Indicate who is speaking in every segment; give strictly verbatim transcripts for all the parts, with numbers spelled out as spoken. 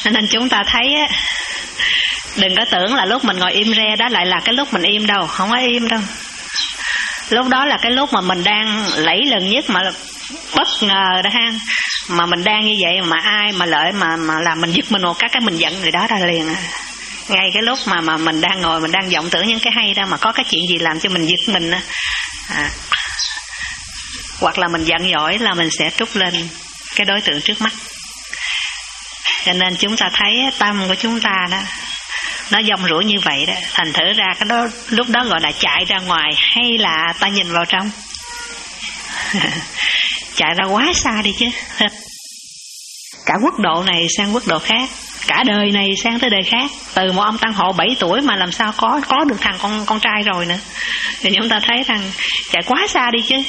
Speaker 1: Nên chúng ta thấy á, đừng có tưởng là lúc mình ngồi im re đó lại là cái lúc mình im đâu, không có im đâu. Lúc đó là cái lúc mà mình đang lẫy lừng nhất, mà bất ngờ đó ha. Mà mình đang như vậy mà ai mà lợi mà mà làm mình giật mình một cái cái mình giận người đó ra liền. Ngay cái lúc mà mà mình đang ngồi mình đang vọng tưởng những cái hay đó, mà có cái chuyện gì làm cho mình giật mình á, à, hoặc là mình giận dỗi là mình sẽ trút lên cái đối tượng trước mắt. Cho nên chúng ta thấy tâm của chúng ta đó nó dông rủi như vậy đó, thành thử ra cái đó lúc đó gọi là chạy ra ngoài hay là ta nhìn vào trong. Chạy ra quá xa đi chứ. Cả quốc độ này sang quốc độ khác, cả đời này sang tới đời khác. Từ một ông tăng hộ bảy tuổi mà làm sao có có được thằng con con trai rồi nữa. Thì chúng ta thấy rằng chạy quá xa đi chứ.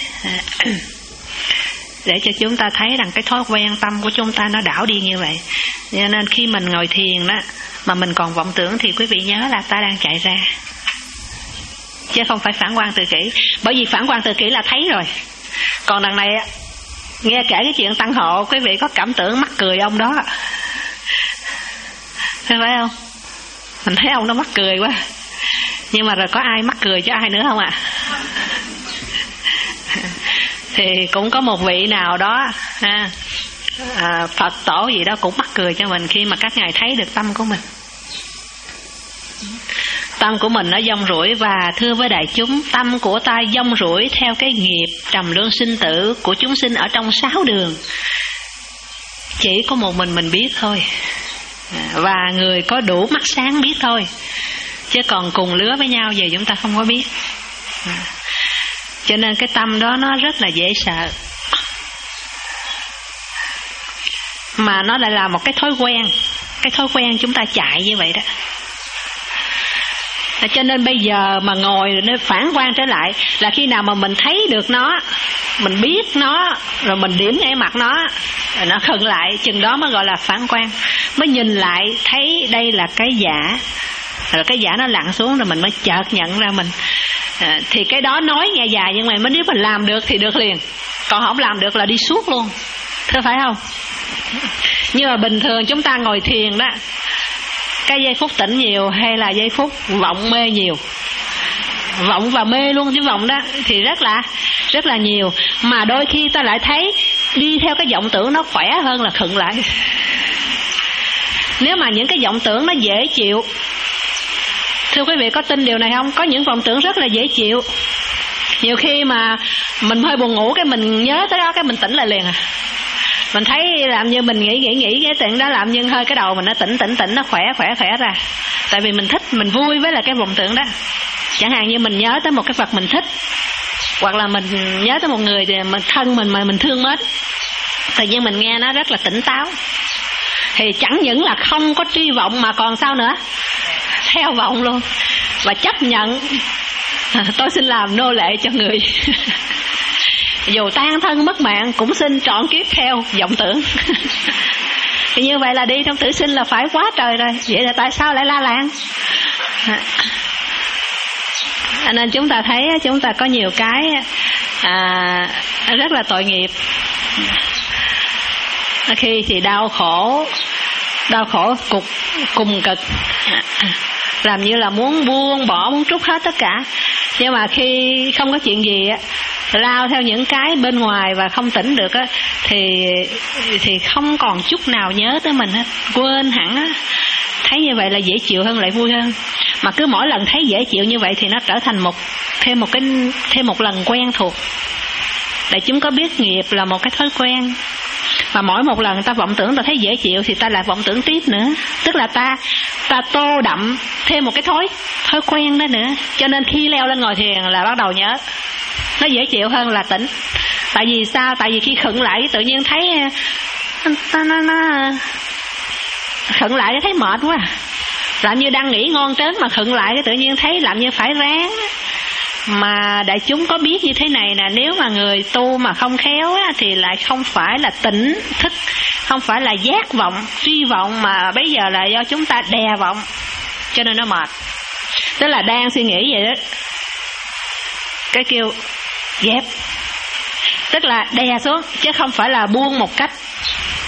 Speaker 1: Để cho chúng ta thấy rằng cái thói quen tâm của chúng ta nó đảo đi như vậy. Cho nên khi mình ngồi thiền đó mà mình còn vọng tưởng thì quý vị nhớ là ta đang chạy ra, chứ không phải phản quan tự kỷ. Bởi vì phản quan tự kỷ là thấy rồi. Còn đằng này nghe kể cái chuyện tăng hộ, quý vị có cảm tưởng mắc cười ông đó, phải không? Mình thấy ông đó mắc cười quá, nhưng mà rồi có ai mắc cười cho ai nữa không ạ? À? Thì cũng có một vị nào đó ha, à, Phật tổ gì đó cũng mắc cười cho mình khi mà các ngài thấy được tâm của mình. Tâm của mình nó dông rủi, và thưa với đại chúng, tâm của ta dông rủi theo cái nghiệp trầm luân sinh tử của chúng sinh ở trong sáu đường. Chỉ có một mình mình biết thôi, và người có đủ mắt sáng biết thôi, chứ còn cùng lứa với nhau về chúng ta không có biết. Cho nên cái tâm đó nó rất là dễ sợ, mà nó lại là một cái thói quen. Cái thói quen chúng ta chạy như vậy đó. Cho nên bây giờ mà ngồi nó phản quan trở lại là khi nào mà mình thấy được nó, mình biết nó, rồi mình điểm ngay mặt nó, rồi nó khựng lại, chừng đó mới gọi là phản quan. Mới nhìn lại thấy đây là cái giả, rồi cái giả nó lặn xuống, rồi mình mới chợt nhận ra mình. À, thì cái đó nói nghe dài, nhưng mà nếu mình làm được thì được liền, còn không làm được là đi suốt luôn, thế phải không? Nhưng mà bình thường chúng ta ngồi thiền đó, cái giây phút tỉnh nhiều hay là giây phút vọng mê nhiều? Vọng và mê luôn, chứ vọng đó thì rất là rất là nhiều. Mà đôi khi ta lại thấy đi theo cái vọng tưởng nó khỏe hơn là khựng lại. Nếu mà những cái vọng tưởng nó dễ chịu, thưa quý vị có tin điều này không? Có những vọng tưởng rất là dễ chịu. Nhiều khi mà mình hơi buồn ngủ, cái mình nhớ tới đó, cái mình tỉnh lại liền à. Mình thấy làm như mình nghĩ nghĩ nghĩ cái chuyện đó, làm như hơi cái đầu mình nó tỉnh tỉnh tỉnh, nó khỏe khỏe khỏe ra. Tại vì mình thích, mình vui với là cái vọng tưởng đó. Chẳng hạn như mình nhớ tới một cái vật mình thích, hoặc là mình nhớ tới một người thì mình thân mình mà mình thương mến, tự nhiên mình nghe nó rất là tỉnh táo. Thì chẳng những là không có truy vọng mà còn sao nữa? Theo vọng luôn. Và chấp nhận tôi xin làm nô lệ cho người. Dù tan thân mất mạng cũng xin trọn kiếp theo vọng tưởng. Thì như vậy là đi trong tử sinh là phải quá trời rồi. Vậy là tại sao lại la làng? À, nên chúng ta thấy chúng ta có nhiều cái à, rất là tội nghiệp. Khi thì đau khổ, đau khổ cục cùng cực, làm như là muốn buông bỏ, muốn trút hết tất cả. Nhưng mà khi không có chuyện gì á, lao theo những cái bên ngoài và không tỉnh được á, thì thì không còn chút nào nhớ tới mình hết, quên hẳn á. Thấy như vậy là dễ chịu hơn, lại vui hơn. Mà cứ mỗi lần thấy dễ chịu như vậy thì nó trở thành một thêm một cái thêm một lần quen thuộc. Để chúng có biết nghiệp là một cái thói quen. Mà mỗi một lần ta vọng tưởng ta thấy dễ chịu thì ta lại vọng tưởng tiếp nữa. Tức là ta ta tô đậm thêm một cái thói thói quen đó nữa. Cho nên khi leo lên ngồi thiền là bắt đầu nhớ. Nó dễ chịu hơn là tỉnh. Tại vì sao? Tại vì khi khựng lại tự nhiên thấy nó, nó, nó khựng lại thấy mệt quá. Làm như đang nghỉ ngon trớn mà khựng lại cái tự nhiên thấy làm như phải ráng. Mà đại chúng có biết như thế này nè, nếu mà người tu mà không khéo á, thì lại không phải là tỉnh thức, không phải là giác vọng, truy vọng, mà bây giờ là do chúng ta đè vọng, cho nên nó mệt. Tức là đang suy nghĩ vậy đó, cái kêu dẹp, tức là đè xuống, chứ không phải là buông một cách,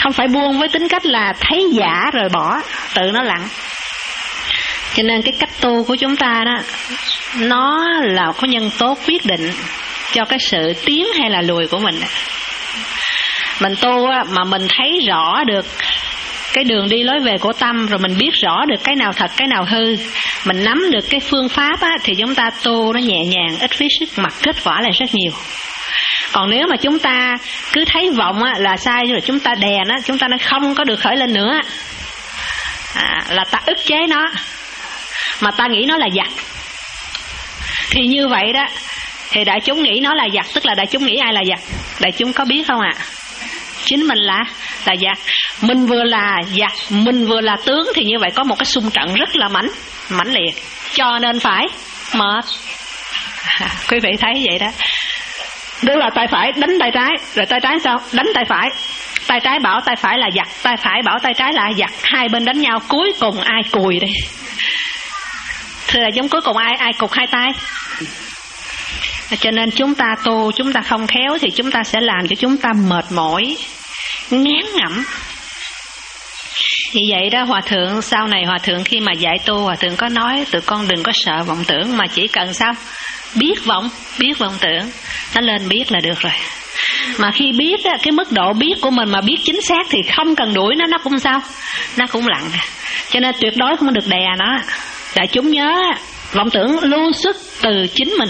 Speaker 1: Không phải buông với tính cách là thấy giả rồi bỏ, tự nó lặng. Cho nên cái cách tu của chúng ta đó, nó là có nhân tố quyết định cho cái sự tiến hay là lùi của mình. Mình tu á, mà mình thấy rõ được cái đường đi lối về của tâm, rồi mình biết rõ được cái nào thật cái nào hư, mình nắm được cái phương pháp á, thì chúng ta tu nó nhẹ nhàng, ít phí sức, mà kết quả là rất nhiều. Còn nếu mà chúng ta cứ thấy vọng á, là sai rồi chúng ta đè nó, chúng ta nó không có được khởi lên nữa, à, là ta ức chế nó, mà ta nghĩ nó là giặc. Thì như vậy đó, thì đại chúng nghĩ nó là giặc, tức là đại chúng nghĩ ai là giặc? Đại chúng có biết không ạ? À? Chính mình là là giặc. Mình vừa là giặc, mình vừa là tướng, thì như vậy có một cái xung trận rất là mãnh mãnh liệt, cho nên phải mệt. À, quý vị thấy vậy đó. Tức là tay phải đánh tay trái, rồi tay trái sao? Đánh tay phải. Tay trái bảo tay phải là giặc, tay phải bảo tay trái là giặc, hai bên đánh nhau, cuối cùng ai cùi đây? Thưa là giống cuối cùng ai ai cục hai tay. Cho nên chúng ta tu, chúng ta không khéo thì chúng ta sẽ làm cho chúng ta mệt mỏi, ngán ngẩm. Vì vậy đó, Hòa Thượng sau này Hòa Thượng khi mà dạy tu, Hòa Thượng có nói tụi con đừng có sợ vọng tưởng, mà chỉ cần sao? Biết vọng, biết vọng tưởng, nó lên biết là được rồi. Mà khi biết á, cái mức độ biết của mình mà biết chính xác thì không cần đuổi nó, nó cũng sao? Nó cũng lặng. Cho nên tuyệt đối không được đè nó. Đại chúng nhớ, vọng tưởng lưu xuất từ chính mình,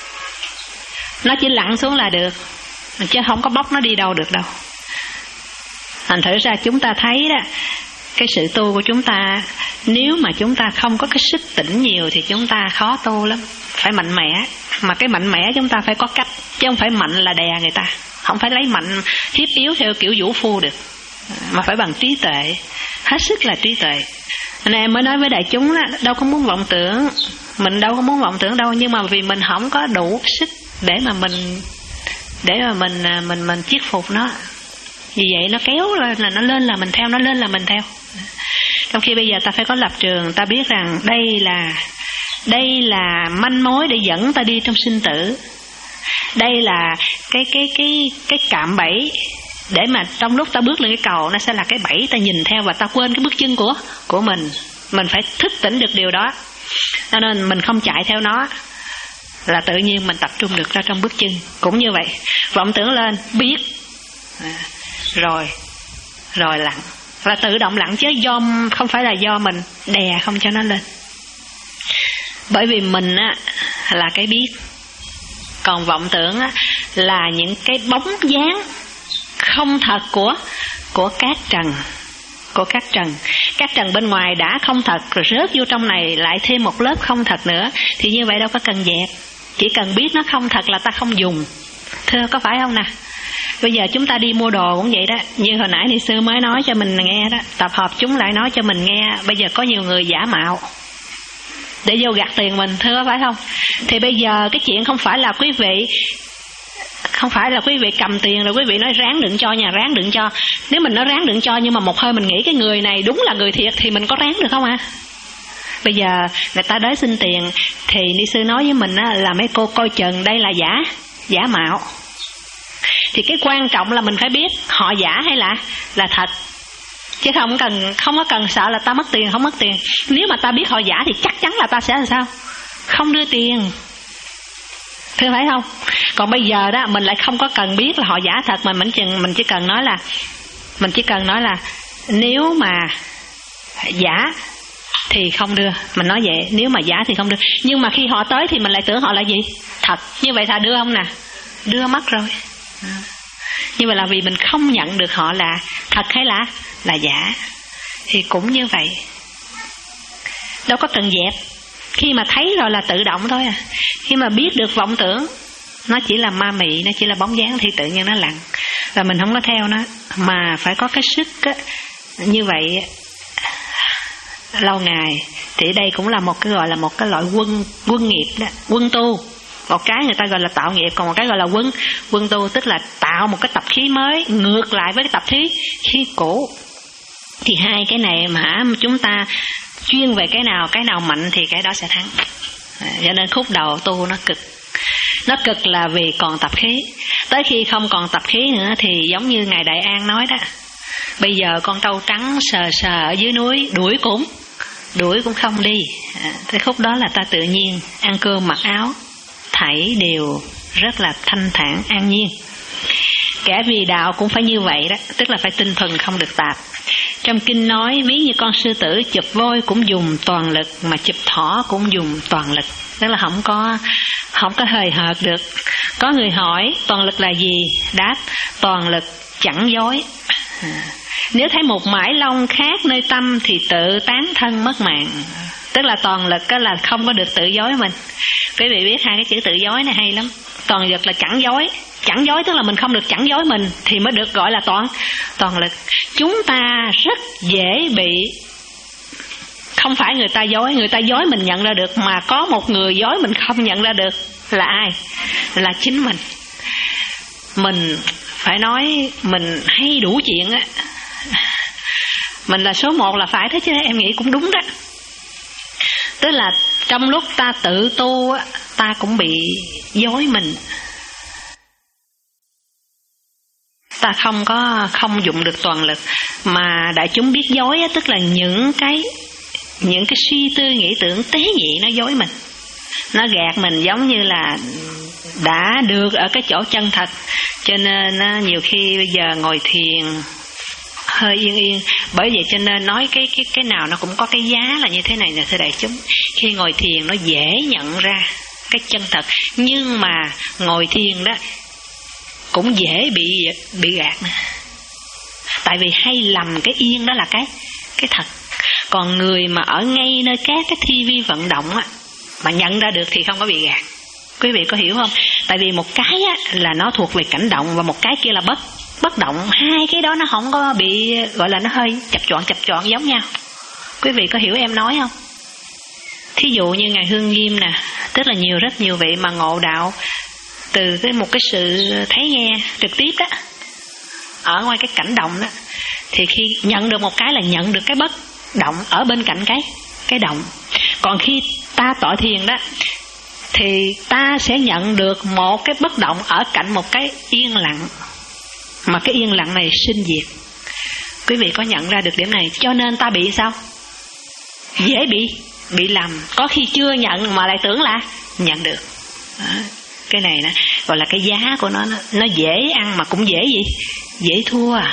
Speaker 1: nó chỉ lặn xuống là được, chứ không có bóc nó đi đâu được đâu. Thành thử ra chúng ta thấy đó, cái sự tu của chúng ta, nếu mà chúng ta không có cái sức tỉnh nhiều thì chúng ta khó tu lắm. Phải mạnh mẽ, mà cái mạnh mẽ chúng ta phải có cách, chứ không phải mạnh là đè người ta. Không phải lấy mạnh hiếp yếu theo kiểu vũ phu được, mà phải bằng trí tuệ, hết sức là trí tuệ. Nên em mới nói với đại chúng đó, đâu có muốn vọng tưởng, mình đâu có muốn vọng tưởng đâu, nhưng mà vì mình không có đủ sức để mà mình để mà mình mình mình thuyết phục nó. Vì vậy nó kéo lên là nó lên là mình theo, nó lên là mình theo. Trong khi bây giờ ta phải có lập trường, ta biết rằng đây là đây là manh mối để dẫn ta đi trong sinh tử. Đây là cái cái cái cái cạm bẫy để mà trong lúc ta bước lên cái cầu, nó sẽ là cái bẫy ta nhìn theo và ta quên cái bước chân của của mình. Mình phải thức tỉnh được điều đó. Cho nên mình không chạy theo nó, là tự nhiên mình tập trung được ra trong bước chân. Cũng như vậy, vọng tưởng lên biết, à, rồi rồi lặng, là tự động lặng, chứ do không phải là do mình đè không cho nó lên. Bởi vì mình á là cái biết, còn vọng tưởng á là những cái bóng dáng không thật của của cát trần, của cát trần. Cát trần bên ngoài đã không thật, rồi rớt vô trong này lại thêm một lớp không thật nữa, thì như vậy đâu có cần dẹp. Chỉ cần biết nó không thật là ta không dùng. Thưa có phải không nè? Bây giờ chúng ta đi mua đồ cũng vậy đó. Như hồi nãy ni sư mới nói cho mình nghe đó, tập hợp chúng lại nói cho mình nghe. Bây giờ có nhiều người giả mạo để vô gạt tiền mình, thưa có phải không? Thì bây giờ cái chuyện không phải là quý vị Không phải là quý vị cầm tiền rồi quý vị nói ráng đừng cho nhà, ráng đừng cho. Nếu mình nói ráng đừng cho, nhưng mà một hơi mình nghĩ cái người này đúng là người thiệt, thì mình có ráng được không ạ? À? Bây giờ người ta đến xin tiền thì ni sư nói với mình á, là mấy cô coi chừng đây là giả giả mạo. Thì cái quan trọng là mình phải biết họ giả hay là là thật, chứ không cần không có cần sợ là ta mất tiền không mất tiền. Nếu mà ta biết họ giả thì chắc chắn là ta sẽ làm sao? Không đưa tiền, thưa phải không? Còn bây giờ đó mình lại không có cần biết là họ giả thật, mà mình chỉ mình chỉ cần nói là mình chỉ cần nói là nếu mà giả thì không đưa, mình nói vậy, nếu mà giả thì không đưa. Nhưng mà khi họ tới thì mình lại tưởng họ là gì? Thật. Như vậy thà đưa không nè? Đưa mất rồi. À. Như vậy là vì mình không nhận được họ là thật hay là là giả. Thì cũng như vậy, đâu có cần dẹp. Khi mà thấy rồi là tự động thôi à. Khi mà biết được vọng tưởng nó chỉ là ma mị, nó chỉ là bóng dáng, thì tự nhiên nó lặng, và mình không có theo nó. Mà phải có cái sức á, như vậy lâu ngày. Thì đây cũng là một cái gọi là một cái loại quân quân nghiệp đó, quân tu. Một cái người ta gọi là tạo nghiệp, còn một cái gọi là quân quân tu, tức là tạo một cái tập khí mới ngược lại với cái tập khí khí cũ. Thì hai cái này mà chúng ta chuyên về cái nào, cái nào mạnh thì cái đó sẽ thắng. À, cho nên khúc đầu tu nó cực. Nó cực là vì còn tập khí. Tới khi không còn tập khí nữa thì giống như Ngài Đại An nói đó, Bây giờ con trâu trắng sờ sờ ở dưới núi, đuổi cũng đuổi cũng không đi. À, cái khúc đó là ta tự nhiên, ăn cơm mặc áo, thảy đều rất là thanh thản an nhiên. Kẻ vì đạo cũng phải như vậy đó, tức là phải tinh thần không được tạp. Trong kinh nói ví như con sư tử chụp voi cũng dùng toàn lực, mà chụp thỏ cũng dùng toàn lực, tức là không có không có hời hợt được. Có người hỏi toàn lực là gì? Đáp toàn lực chẳng dối. À, nếu thấy một mãi long khác nơi tâm thì tự tán thân mất mạng. Tức là toàn lực đó là không có được tự dối mình. Quý vị biết hai cái chữ tự dối này hay lắm. Toàn lực là chẳng dối. Chẳng dối tức là mình không được chẳng dối mình thì mới được gọi là toàn toàn lực. Chúng ta rất dễ bị, không phải người ta dối, người ta dối mình nhận ra được, mà có một người dối mình không nhận ra được là ai? Là chính mình. Mình phải nói mình hay đủ chuyện á. Mình là số một là phải thế chứ, em nghĩ cũng đúng đó. Tức là trong lúc ta tự tu á, ta cũng bị dối mình. Ta không có không dụng được toàn lực. Mà đại chúng biết dối á, tức là những cái những cái suy tư nghĩ tưởng tế nhị nó dối mình. Nó gạt mình giống như là đã được ở cái chỗ chân thật. Cho nên nhiều khi bây giờ ngồi thiền hơi yên yên. Bởi vậy cho nên nói cái cái cái nào nó cũng có cái giá là như thế này nè thưa đại chúng. Khi ngồi thiền nó dễ nhận ra cái chân thật, nhưng mà ngồi thiền đó cũng dễ bị bị gạt nè. Tại vì hay lầm cái yên đó là cái cái thật. Còn người mà ở ngay nơi các cái ti vi vận động á, mà nhận ra được thì không có bị gạt. Quý vị có hiểu không? Tại vì một cái á, là nó thuộc về cảnh động, và một cái kia là bất bất động. Hai cái đó nó không có bị, gọi là nó hơi chập choạng chập choạng giống nhau. Quý vị có hiểu em nói không? Thí dụ như Ngài Hương Nghiêm nè, tức là nhiều rất nhiều vị mà ngộ đạo từ cái một cái sự thấy nghe trực tiếp đó, ở ngoài cái cảnh động đó, thì khi nhận được một cái là nhận được cái bất động ở bên cạnh cái cái động. Còn khi ta tọa thiền đó thì ta sẽ nhận được một cái bất động ở cạnh một cái yên lặng, mà cái yên lặng này sinh diệt. Quý vị có nhận ra được điểm này? Cho nên ta bị sao? Dễ bị bị lầm. Có khi chưa nhận mà lại tưởng là nhận được. Đó. Cái này nó gọi là cái giá của nó, nó nó dễ ăn mà cũng dễ gì? Dễ thua à.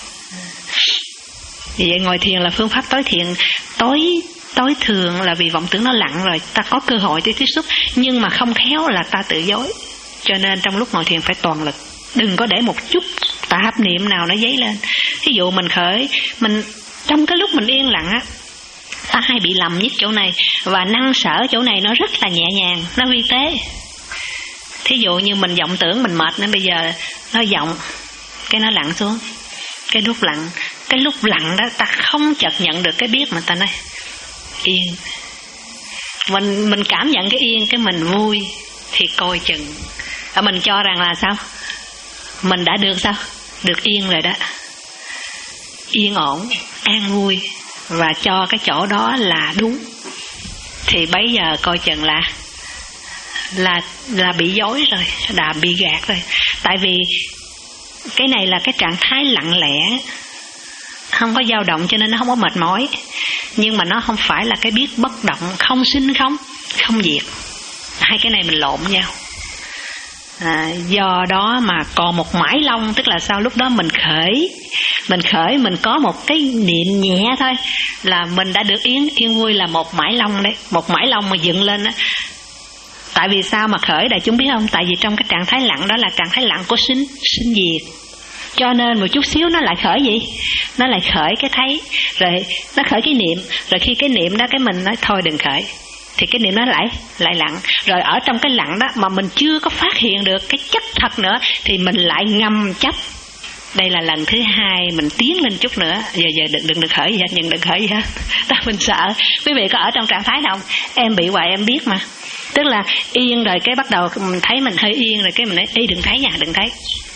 Speaker 1: Vì vậy ngồi thiền là phương pháp tối thiện, tối tối thường là vì vọng tưởng nó lặng rồi, ta có cơ hội để tiếp xúc, nhưng mà không khéo là ta tự dối. Cho nên trong lúc ngồi thiền phải toàn lực, đừng có để một chút tạp niệm nào nó dấy lên. Ví dụ mình khởi, mình trong cái lúc mình yên lặng á, ta hay bị lầm nhất chỗ này, và năng sở chỗ này nó rất là nhẹ nhàng, nó vi tế. Thí dụ như mình vọng tưởng mình mệt nên bây giờ nó vọng, cái nó lặng xuống, cái lúc lặng, cái lúc lặng đó ta không chợt nhận được cái biết mà ta nói yên. Mình mình cảm nhận cái yên, cái mình vui thì coi chừng. Và mình cho rằng là sao? Mình đã được sao? Được yên rồi đó. Yên ổn, an vui, và cho cái chỗ đó là đúng. Thì bây giờ coi chừng là là là bị dối rồi, đã bị gạt rồi. Tại vì cái này là cái trạng thái lặng lẽ, không có dao động, cho nên nó không có mệt mỏi. Nhưng mà nó không phải là cái biết bất động, không sinh không không diệt. Hai cái này mình lộn nhau. À, do đó mà còn một mãi long, tức là sao? Lúc đó mình khởi, mình khởi mình có một cái niệm nhẹ thôi là mình đã được yên yên vui, là một mãi long đấy, một mãi long mà dựng lên đó. Tại vì sao mà khởi đại chúng biết không? Tại vì trong cái trạng thái lặng đó là trạng thái lặng của sinh sinh diệt. Cho nên một chút xíu nó lại khởi gì? Nó lại khởi cái thấy, rồi nó khởi cái niệm, rồi khi cái niệm đó cái mình nói thôi đừng khởi, thì cái niệm nó lại lại lặng. Rồi ở trong cái lặng đó mà mình chưa có phát hiện được cái chất thật nữa thì mình lại ngầm chấp. Đây là lần thứ hai mình tiến lên chút nữa. Giờ giờ đừng đừng được khởi gì hết, đừng đừng khởi gì hết. Ta mình sợ. Quý vị có ở trong trạng thái nào không? Em bị hoài em biết mà. Tức là yên rồi cái bắt đầu mình thấy mình hơi yên rồi cái mình nói đi đừng thấy nha, đừng thấy.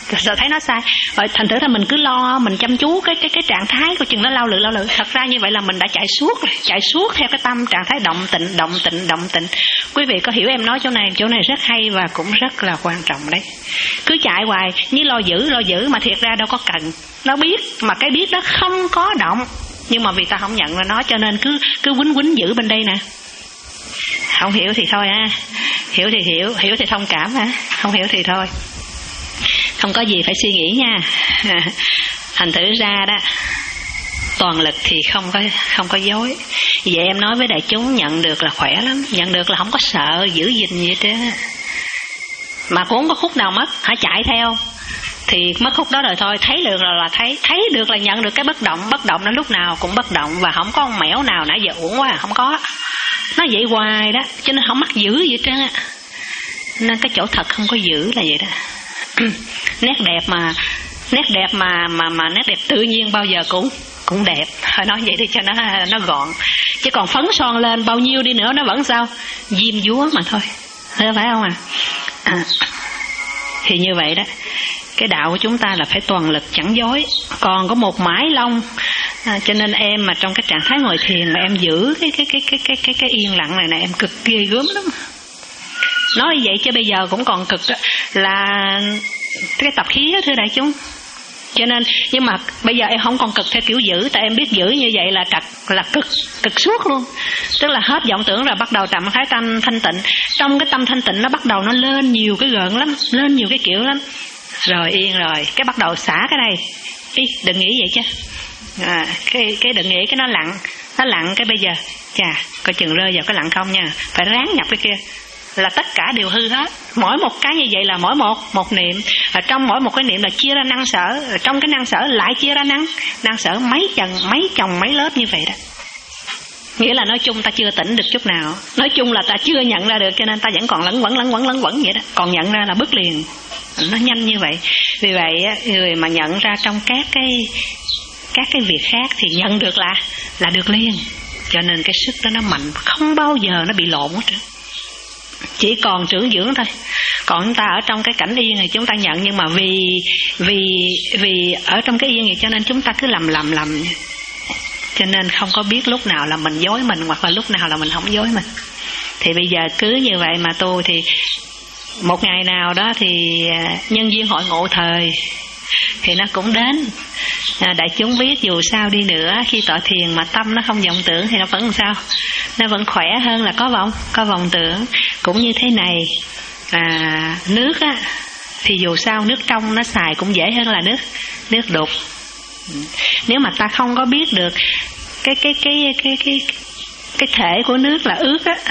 Speaker 1: rồi thấy nó sai. Rồi thành thử là mình cứ lo, mình chăm chú cái cái cái trạng thái của chừng nó lao lự lao lự. Thật ra như vậy là mình đã chạy suốt rồi, chạy suốt theo cái tâm trạng thái động tịnh, động tịnh, động tịnh. Quý vị có hiểu em nói chỗ này, chỗ này rất hay và cũng rất là quan trọng đấy. Cứ chạy hoài, như lo giữ, lo giữ mà thiệt ra đâu có cần. Nó biết, mà cái biết đó không có động. Nhưng mà vì ta không nhận ra nó cho nên cứ cứ quýnh quýnh giữ bên đây nè. Không hiểu thì thôi ha. Hiểu thì hiểu, hiểu thì thông cảm ha. Không hiểu thì thôi. Không có gì phải suy nghĩ nha. Thành thử ra đó, toàn lực thì không có không có dối. Vậy em nói với đại chúng nhận được là khỏe lắm, nhận được là không có sợ giữ gìn gì hết trơn. Mà cũng không có khúc nào mất, hãy chạy theo thì mất khúc đó rồi thôi. Thấy được là, là thấy, thấy được là nhận được cái bất động. Bất động nó lúc nào cũng bất động, và không có con mẻo nào nãy giờ uổng quá, không có. Nó vậy hoài đó, cho nên không mắc giữ gì hết trơn á. Nên cái chỗ thật không có giữ là vậy đó. Nét đẹp mà nét đẹp mà mà mà nét đẹp tự nhiên bao giờ cũng cũng đẹp. Thôi nói vậy đi cho nó nó gọn. Chứ còn phấn son lên bao nhiêu đi nữa nó vẫn sao? Diêm dúa mà thôi. Thế phải không à? à? Thì như vậy đó. Cái đạo của chúng ta là phải toàn lực chẳng dối. Còn có một mái lông. À, cho nên em mà trong cái trạng thái ngồi thiền mà em giữ cái cái cái cái cái cái cái yên lặng này này em cực ghê gớm lắm. Nói vậy chứ bây giờ cũng còn cực đó, là cái tập khí đó thưa đại chúng. Cho nên nhưng mà bây giờ em không còn cực theo kiểu giữ, tại em biết giữ như vậy là cực là cực cực suốt luôn. Tức là hết vọng tưởng rồi bắt đầu trầm thái tâm thanh tịnh. Trong cái tâm thanh tịnh nó bắt đầu nó lên nhiều cái gợn lắm, lên nhiều cái kiểu lắm. Rồi yên rồi, cái bắt đầu xả cái này. Ý, đừng nghĩ vậy chứ. À, cái cái đừng nghĩ cái nó lặng, nó lặng cái bây giờ, chà, coi chừng rơi vào cái lặng không nha, phải ráng nhập cái kia. Là tất cả đều hư hết. Mỗi một cái như vậy là mỗi một một niệm. Ở trong mỗi một cái niệm là chia ra năng sở. Ở trong cái năng sở lại chia ra năng năng sở mấy chồng mấy chồng mấy lớp như vậy đó. Nghĩa là nói chung ta chưa tỉnh được chút nào. Nói chung là ta chưa nhận ra được, cho nên ta vẫn còn lẫn quẩn lẫn quẩn lẫn quẩn vậy đó. Còn nhận ra là bứt liền. Nó nhanh như vậy. Vì vậy người mà nhận ra trong các cái các cái việc khác thì nhận được là là được liền. Cho nên cái sức đó nó mạnh, không bao giờ nó bị lộn hết trơn. Chỉ còn trưởng dưỡng thôi. Còn chúng ta ở trong cái cảnh yên thì chúng ta nhận, nhưng mà vì vì vì ở trong cái yên thì cho nên chúng ta cứ lầm lầm lầm. Cho nên không có biết lúc nào là mình dối mình, hoặc là lúc nào là mình không dối mình. Thì bây giờ cứ như vậy mà tu thì một ngày nào đó thì nhân duyên hội ngộ thời thì nó cũng đến. À, đại chúng biết dù sao đi nữa, khi tọa thiền mà tâm nó không vọng tưởng thì nó vẫn làm sao? Nó vẫn khỏe hơn là có vọng có vọng tưởng. Cũng như thế này, à, nước á thì dù sao nước trong nó xài cũng dễ hơn là nước nước đục. Nếu mà ta không có biết được cái cái cái cái cái cái thể của nước là ướt á,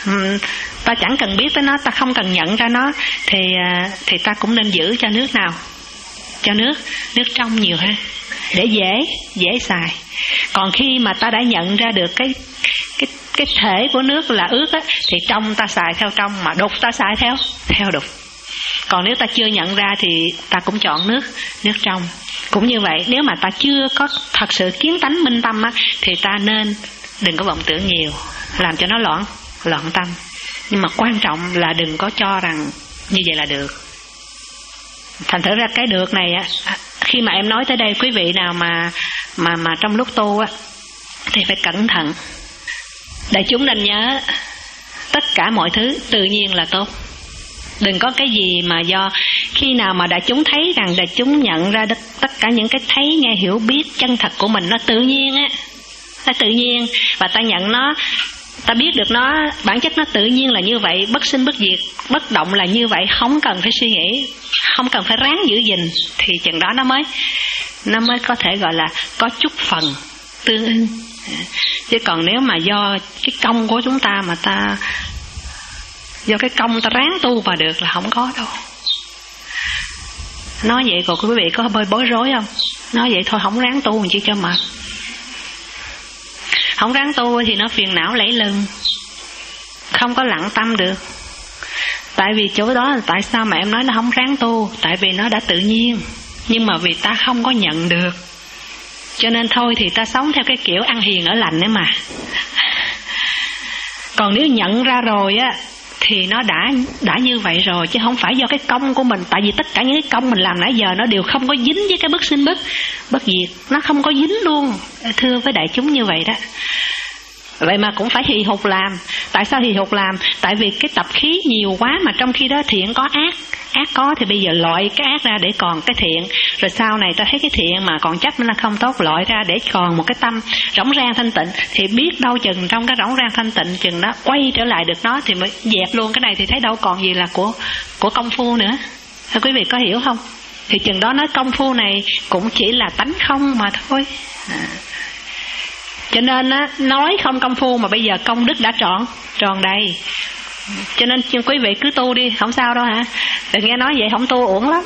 Speaker 1: ta chẳng cần biết tới nó, ta không cần nhận ra nó, thì thì ta cũng nên giữ cho nước nào? Cho nước nước trong nhiều ha, để dễ dễ xài. Còn khi mà ta đã nhận ra được cái cái cái thể của nước là ướt á, thì trong ta xài theo trong, mà đục ta xài theo theo đục. Còn nếu ta chưa nhận ra thì ta cũng chọn nước nước trong. Cũng như vậy, nếu mà ta chưa có thật sự kiến tánh minh tâm á, thì ta nên đừng có vọng tưởng nhiều, làm cho nó loạn loạn tâm. Nhưng mà quan trọng là đừng có cho rằng như vậy là được. Thành thử ra cái được này á, khi mà em nói tới đây, quý vị nào mà mà mà trong lúc tu á thì phải cẩn thận. Đại chúng nên nhớ, tất cả mọi thứ tự nhiên là tốt. Đừng có cái gì mà do khi nào mà đại chúng thấy rằng đại chúng nhận ra tất cả những cái thấy, nghe, hiểu, biết chân thật của mình nó tự nhiên á, nó tự nhiên, và ta nhận nó, ta biết được nó, bản chất nó tự nhiên là như vậy, bất sinh bất diệt, bất động là như vậy, không cần phải suy nghĩ, không cần phải ráng giữ gìn, thì chừng đó nó mới nó mới có thể gọi là có chút phần tương ưng. Chứ còn nếu mà do cái công của chúng ta mà ta do cái công ta ráng tu mà được là không có đâu. Nói vậy còn quý vị có hơi bối rối không? Nói vậy thôi, không ráng tu chứ cho mệt. Không ráng tu thì nó phiền não lẫy lừng, không có lặng tâm được. Tại vì chỗ đó là tại sao mà em nói nó không ráng tu? Tại vì nó đã tự nhiên, nhưng mà vì ta không có nhận được, cho nên thôi thì ta sống theo cái kiểu ăn hiền ở lành ấy mà. Còn nếu nhận ra rồi á thì nó đã đã như vậy rồi, chứ không phải do cái công của mình. Tại vì tất cả những cái công mình làm nãy giờ nó đều không có dính với cái bất sinh bất bất diệt, nó không có dính luôn, thưa với đại chúng như vậy đó. Vậy mà cũng phải hì hục làm. Tại sao hì hục làm? Tại vì cái tập khí nhiều quá, mà trong khi đó thiện có ác, ác có thì bây giờ loại cái ác ra để còn cái thiện. Rồi sau này ta thấy cái thiện mà còn chấp nó không tốt, loại ra để còn một cái tâm rỗng rang thanh tịnh. Thì biết đâu chừng trong cái rỗng rang thanh tịnh, chừng đó quay trở lại được nó thì mới dẹp luôn cái này, thì thấy đâu còn gì là của của công phu nữa. Thưa quý vị có hiểu không? Thì chừng đó nói công phu này cũng chỉ là tánh không mà thôi. À. Cho nên á, nói không công phu mà bây giờ công đức đã trọn tròn đầy. Cho nên quý vị cứ tu đi, không sao đâu hả? Đừng nghe nói vậy không tu uổng lắm.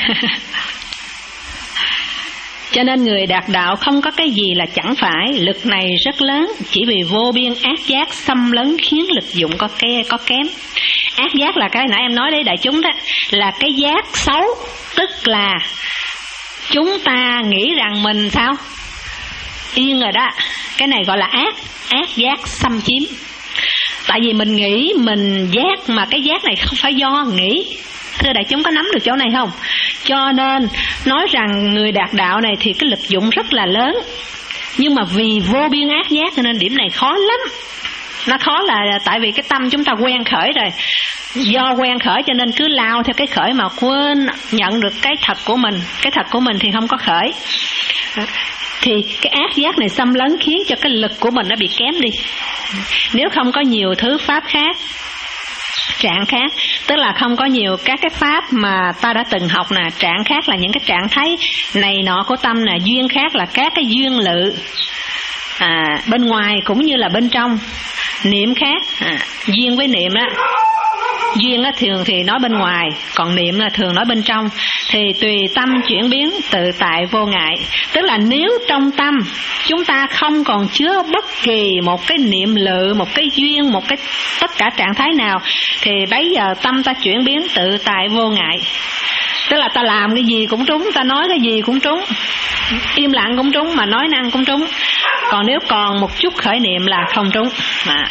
Speaker 1: Cho nên người đạt đạo không có cái gì là chẳng phải. Lực này rất lớn, chỉ vì vô biên ác giác xâm lấn khiến lực dụng có ke có kém. Ác giác là cái nãy em nói đấy đại chúng đó, là cái giác xấu, tức là chúng ta nghĩ rằng mình sao? Yên rồi đó. Cái này gọi là ác, ác giác xâm chiếm. Tại vì mình nghĩ mình giác, mà cái giác này không phải do nghĩ. Thưa đại chúng có nắm được chỗ này không? Cho nên nói rằng người đạt đạo này thì cái lực dụng rất là lớn, nhưng mà vì vô biên ác giác cho nên điểm này khó lắm. Nó khó là tại vì cái tâm chúng ta quen khởi rồi. Do quen khởi cho nên cứ lao theo cái khởi mà quên nhận được cái thật của mình. Cái thật của mình thì không có khởi. Thì cái ác giác này xâm lấn khiến cho cái lực của mình nó bị kém đi. Nếu không có nhiều thứ pháp khác, trạng khác, tức là không có nhiều các cái pháp mà ta đã từng học nè. Trạng khác là những cái trạng thái này nọ của tâm nè. Duyên khác là các cái duyên lự, à, bên ngoài cũng như là bên trong. Niệm khác, à, duyên với niệm đó. Duyên á thường thì nói bên ngoài, còn niệm là thường nói bên trong. Thì tùy tâm chuyển biến, tự tại vô ngại. Tức là nếu trong tâm chúng ta không còn chứa bất kỳ một cái niệm lự, một cái duyên, một cái tất cả trạng thái nào, thì bấy giờ tâm ta chuyển biến tự tại vô ngại. Tức là ta làm cái gì cũng trúng, ta nói cái gì cũng trúng, im lặng cũng trúng, mà nói năng cũng trúng. Còn nếu còn một chút khởi niệm là không trúng. à.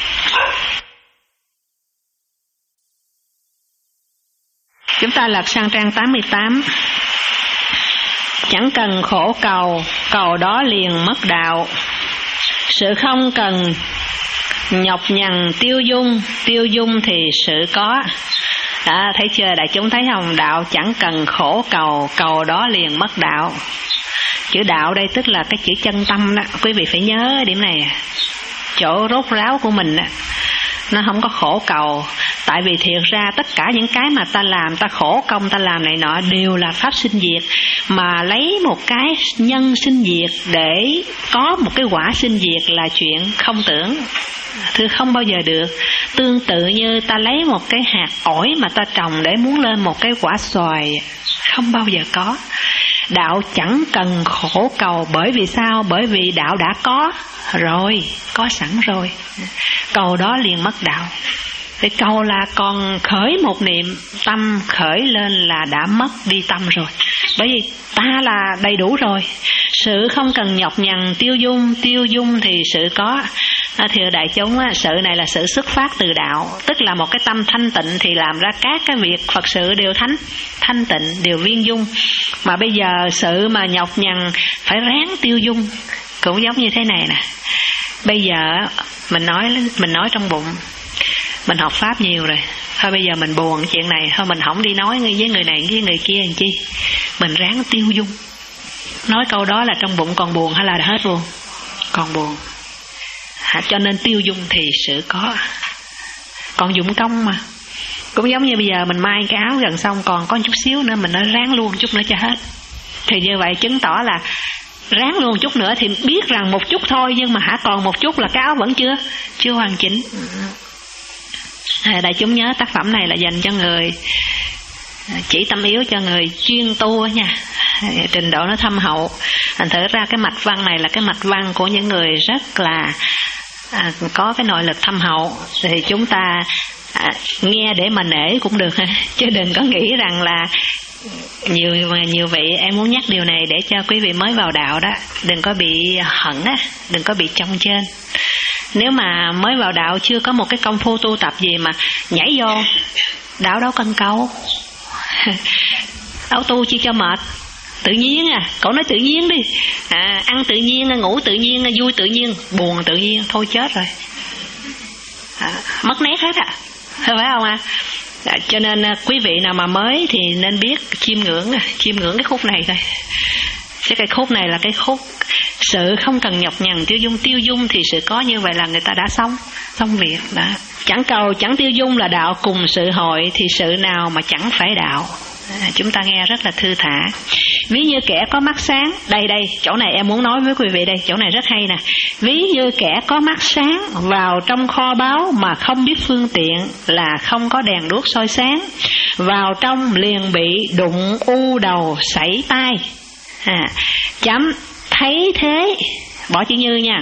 Speaker 1: Chúng ta lật sang trang tám mươi tám. Chẳng cần khổ cầu, cầu đó liền mất đạo. Sự không cần nhọc nhằn tiêu dung, tiêu dung thì sự có. Đó, thấy chưa đại chúng, thấy không? Đạo chẳng cần khổ cầu, cầu đó liền mất đạo. Chữ đạo đây tức là cái chữ chân tâm đó. Quý vị phải nhớ điểm này, chỗ rốt ráo của mình đó. Nó không có khổ cầu. Tại vì thiệt ra tất cả những cái mà ta làm, ta khổ công ta làm này nọ đều là pháp sinh diệt. Mà lấy một cái nhân sinh diệt để có một cái quả sinh diệt là chuyện không tưởng. Thưa không bao giờ được. Tương tự như ta lấy một cái hạt ổi mà ta trồng để muốn lên một cái quả xoài, không bao giờ có. Đạo chẳng cần khổ cầu. Bởi vì sao? Bởi vì đạo đã có rồi, có sẵn rồi. Cầu đó liền mất đạo. Cái câu là còn khởi một niệm, tâm khởi lên là đã mất đi tâm rồi. Bởi vì ta là đầy đủ rồi. Sự không cần nhọc nhằn tiêu dung, tiêu dung thì sự có. À, thưa đại chúng, sự này là sự xuất phát từ đạo. Tức là một cái tâm thanh tịnh thì làm ra các cái việc Phật sự đều thánh, thanh tịnh, đều viên dung. Mà bây giờ sự mà nhọc nhằn phải ráng tiêu dung, cũng giống như thế này nè. Bây giờ mình nói mình nói trong bụng, mình học pháp nhiều rồi, thôi bây giờ mình buồn chuyện này, thôi mình không đi nói với người này với người kia làm chi. Mình ráng tiêu dung. Nói câu đó là trong bụng còn buồn hay là đã hết buồn? Còn buồn. À, cho nên tiêu dung thì sự có. Còn dụng công mà. Cũng giống như bây giờ mình may cái áo gần xong còn có chút xíu nữa, mình nói ráng luôn chút nữa cho hết. Thì như vậy chứng tỏ là ráng luôn chút nữa thì biết rằng một chút thôi, nhưng mà hả còn một chút là cái áo vẫn chưa chưa hoàn chỉnh. À, đại chúng nhớ tác phẩm này là dành cho người chỉ tâm yếu, cho người chuyên tu nha, trình độ nó thâm hậu. Thành thử ra cái mạch văn này là cái mạch văn của những người rất là à, có cái nội lực thâm hậu. Thì chúng ta à, nghe để mà nể cũng được, chứ đừng có nghĩ rằng là nhiều nhiều vị. Em muốn nhắc điều này để cho quý vị mới vào đạo đó đừng có bị hận á, đừng có bị trong trên. Nếu mà mới vào đạo chưa có một cái công phu tu tập gì mà nhảy vô đạo đâu cần câu. Đâu tu chi cho mệt. Tự nhiên à, cậu nói tự nhiên đi. À, ăn tự nhiên, ngủ tự nhiên, vui tự nhiên, buồn tự nhiên, thôi chết rồi. À, mất nét hết à, phải không à? À, cho nên quý vị nào mà mới thì nên biết chiêm ngưỡng, chiêm ngưỡng cái khúc này thôi. Chứ cái khúc này là cái khúc sự không cần nhọc nhằn tiêu dung. Tiêu dung thì sự có như vậy là người ta đã xong, xong việc đó. Chẳng cầu chẳng tiêu dung là đạo cùng sự hội, thì sự nào mà chẳng phải đạo. À, chúng ta nghe rất là thư thả. Ví như kẻ có mắt sáng, đây đây, chỗ này em muốn nói với quý vị đây, chỗ này rất hay nè. Ví như kẻ có mắt sáng vào trong kho báu mà không biết phương tiện, là không có đèn đuốc soi sáng, vào trong liền bị đụng u đầu sảy tai. À, chấm thấy thế, bỏ chữ như nha.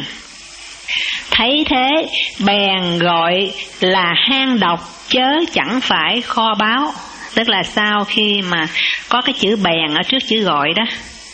Speaker 1: Thấy thế bèn gọi là hang độc, chớ chẳng phải kho báu. Tức là sau khi mà có cái chữ bèn ở trước chữ gọi đó,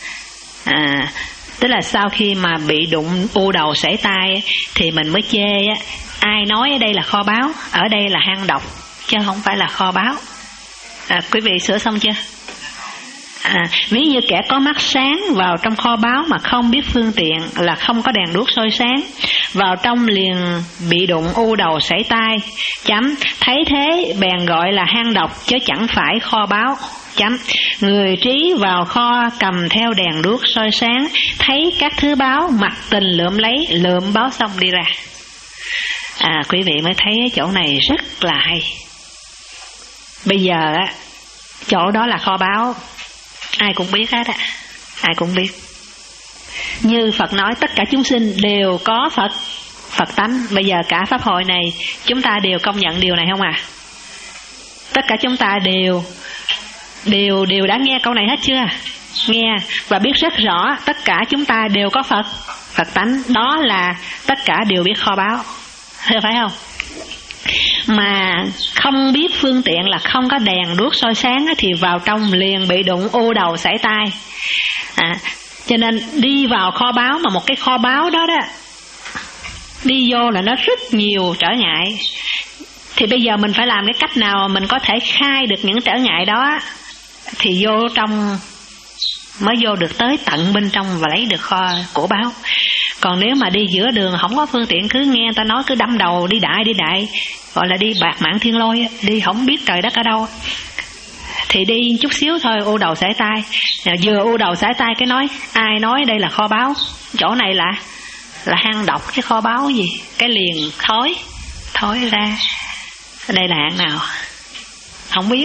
Speaker 1: à, tức là sau khi mà bị đụng u đầu sảy tai thì mình mới chê á, ai nói ở đây là kho báu, ở đây là hang độc chứ không phải là kho báu. À, quý vị sửa xong chưa? À, ví như kẻ có mắt sáng vào trong kho báu mà không biết phương tiện, là không có đèn đuốc soi sáng, vào trong liền bị đụng u đầu sảy tai. Chấm thấy thế bèn gọi là hang độc, chứ chẳng phải kho báu. Chấm người trí vào kho cầm theo đèn đuốc soi sáng, thấy các thứ báo mặt tình lượm lấy, lượm báo xong đi ra. À, quý vị mới thấy chỗ này rất là hay. Bây giờ á, chỗ đó là kho báu, ai cũng biết hết á, ai cũng biết. Như Phật nói tất cả chúng sinh đều có Phật, Phật tánh. Bây giờ cả pháp hội này chúng ta đều công nhận điều này không à? Tất cả chúng ta đều đều đều đã nghe câu này hết chưa? Nghe và biết rất rõ tất cả chúng ta đều có Phật, Phật tánh. Đó là tất cả đều biết kho báu, phải không? Mà không biết phương tiện là không có đèn đuốc soi sáng thì vào trong liền bị đụng u đầu sảy tai. À, cho nên đi vào kho báu, mà một cái kho báu đó đó, đi vô là nó rất nhiều trở ngại. Thì bây giờ mình phải làm cái cách nào mình có thể khai được những trở ngại đó, thì vô trong mới vô được tới tận bên trong và lấy được kho của báu. Còn nếu mà đi giữa đường không có phương tiện, cứ nghe người ta nói cứ đâm đầu đi đại đi đại, gọi là đi bạc mãn thiên lôi, đi không biết trời đất ở đâu, thì đi chút xíu thôi u đầu sải tai. Vừa u đầu sải tai cái nói ai nói đây là kho báu, chỗ này là là hang độc chứ kho báu gì, cái liền thối thối ra. Đây là hạng nào không biết.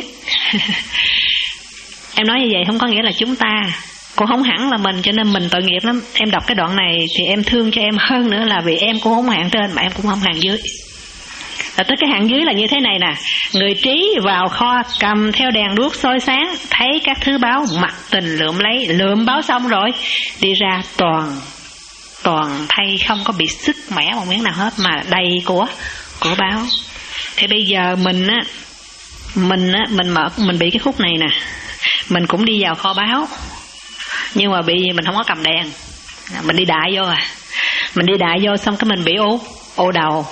Speaker 1: Em nói như vậy không có nghĩa là chúng ta, cũng không hẳn là mình, cho nên mình tội nghiệp lắm. Em đọc cái đoạn này thì em thương cho em hơn nữa, là vì em cũng không hạng trên mà em cũng không hạng dưới. Và tới cái hạng dưới là như thế này nè: người trí vào kho cầm theo đèn đuốc soi sáng, thấy các thứ báo mặt tình lượm lấy, lượm báo xong rồi đi ra toàn toàn thay, không có bị sức mẻ một miếng nào hết, mà đầy của của báo. Thì bây giờ mình á, mình á, mình mở mình bị cái khúc này nè, mình cũng đi vào kho báo, nhưng mà bị mình không có cầm đèn, mình đi đại vô à, mình đi đại vô xong cái mình bị ô ô đầu,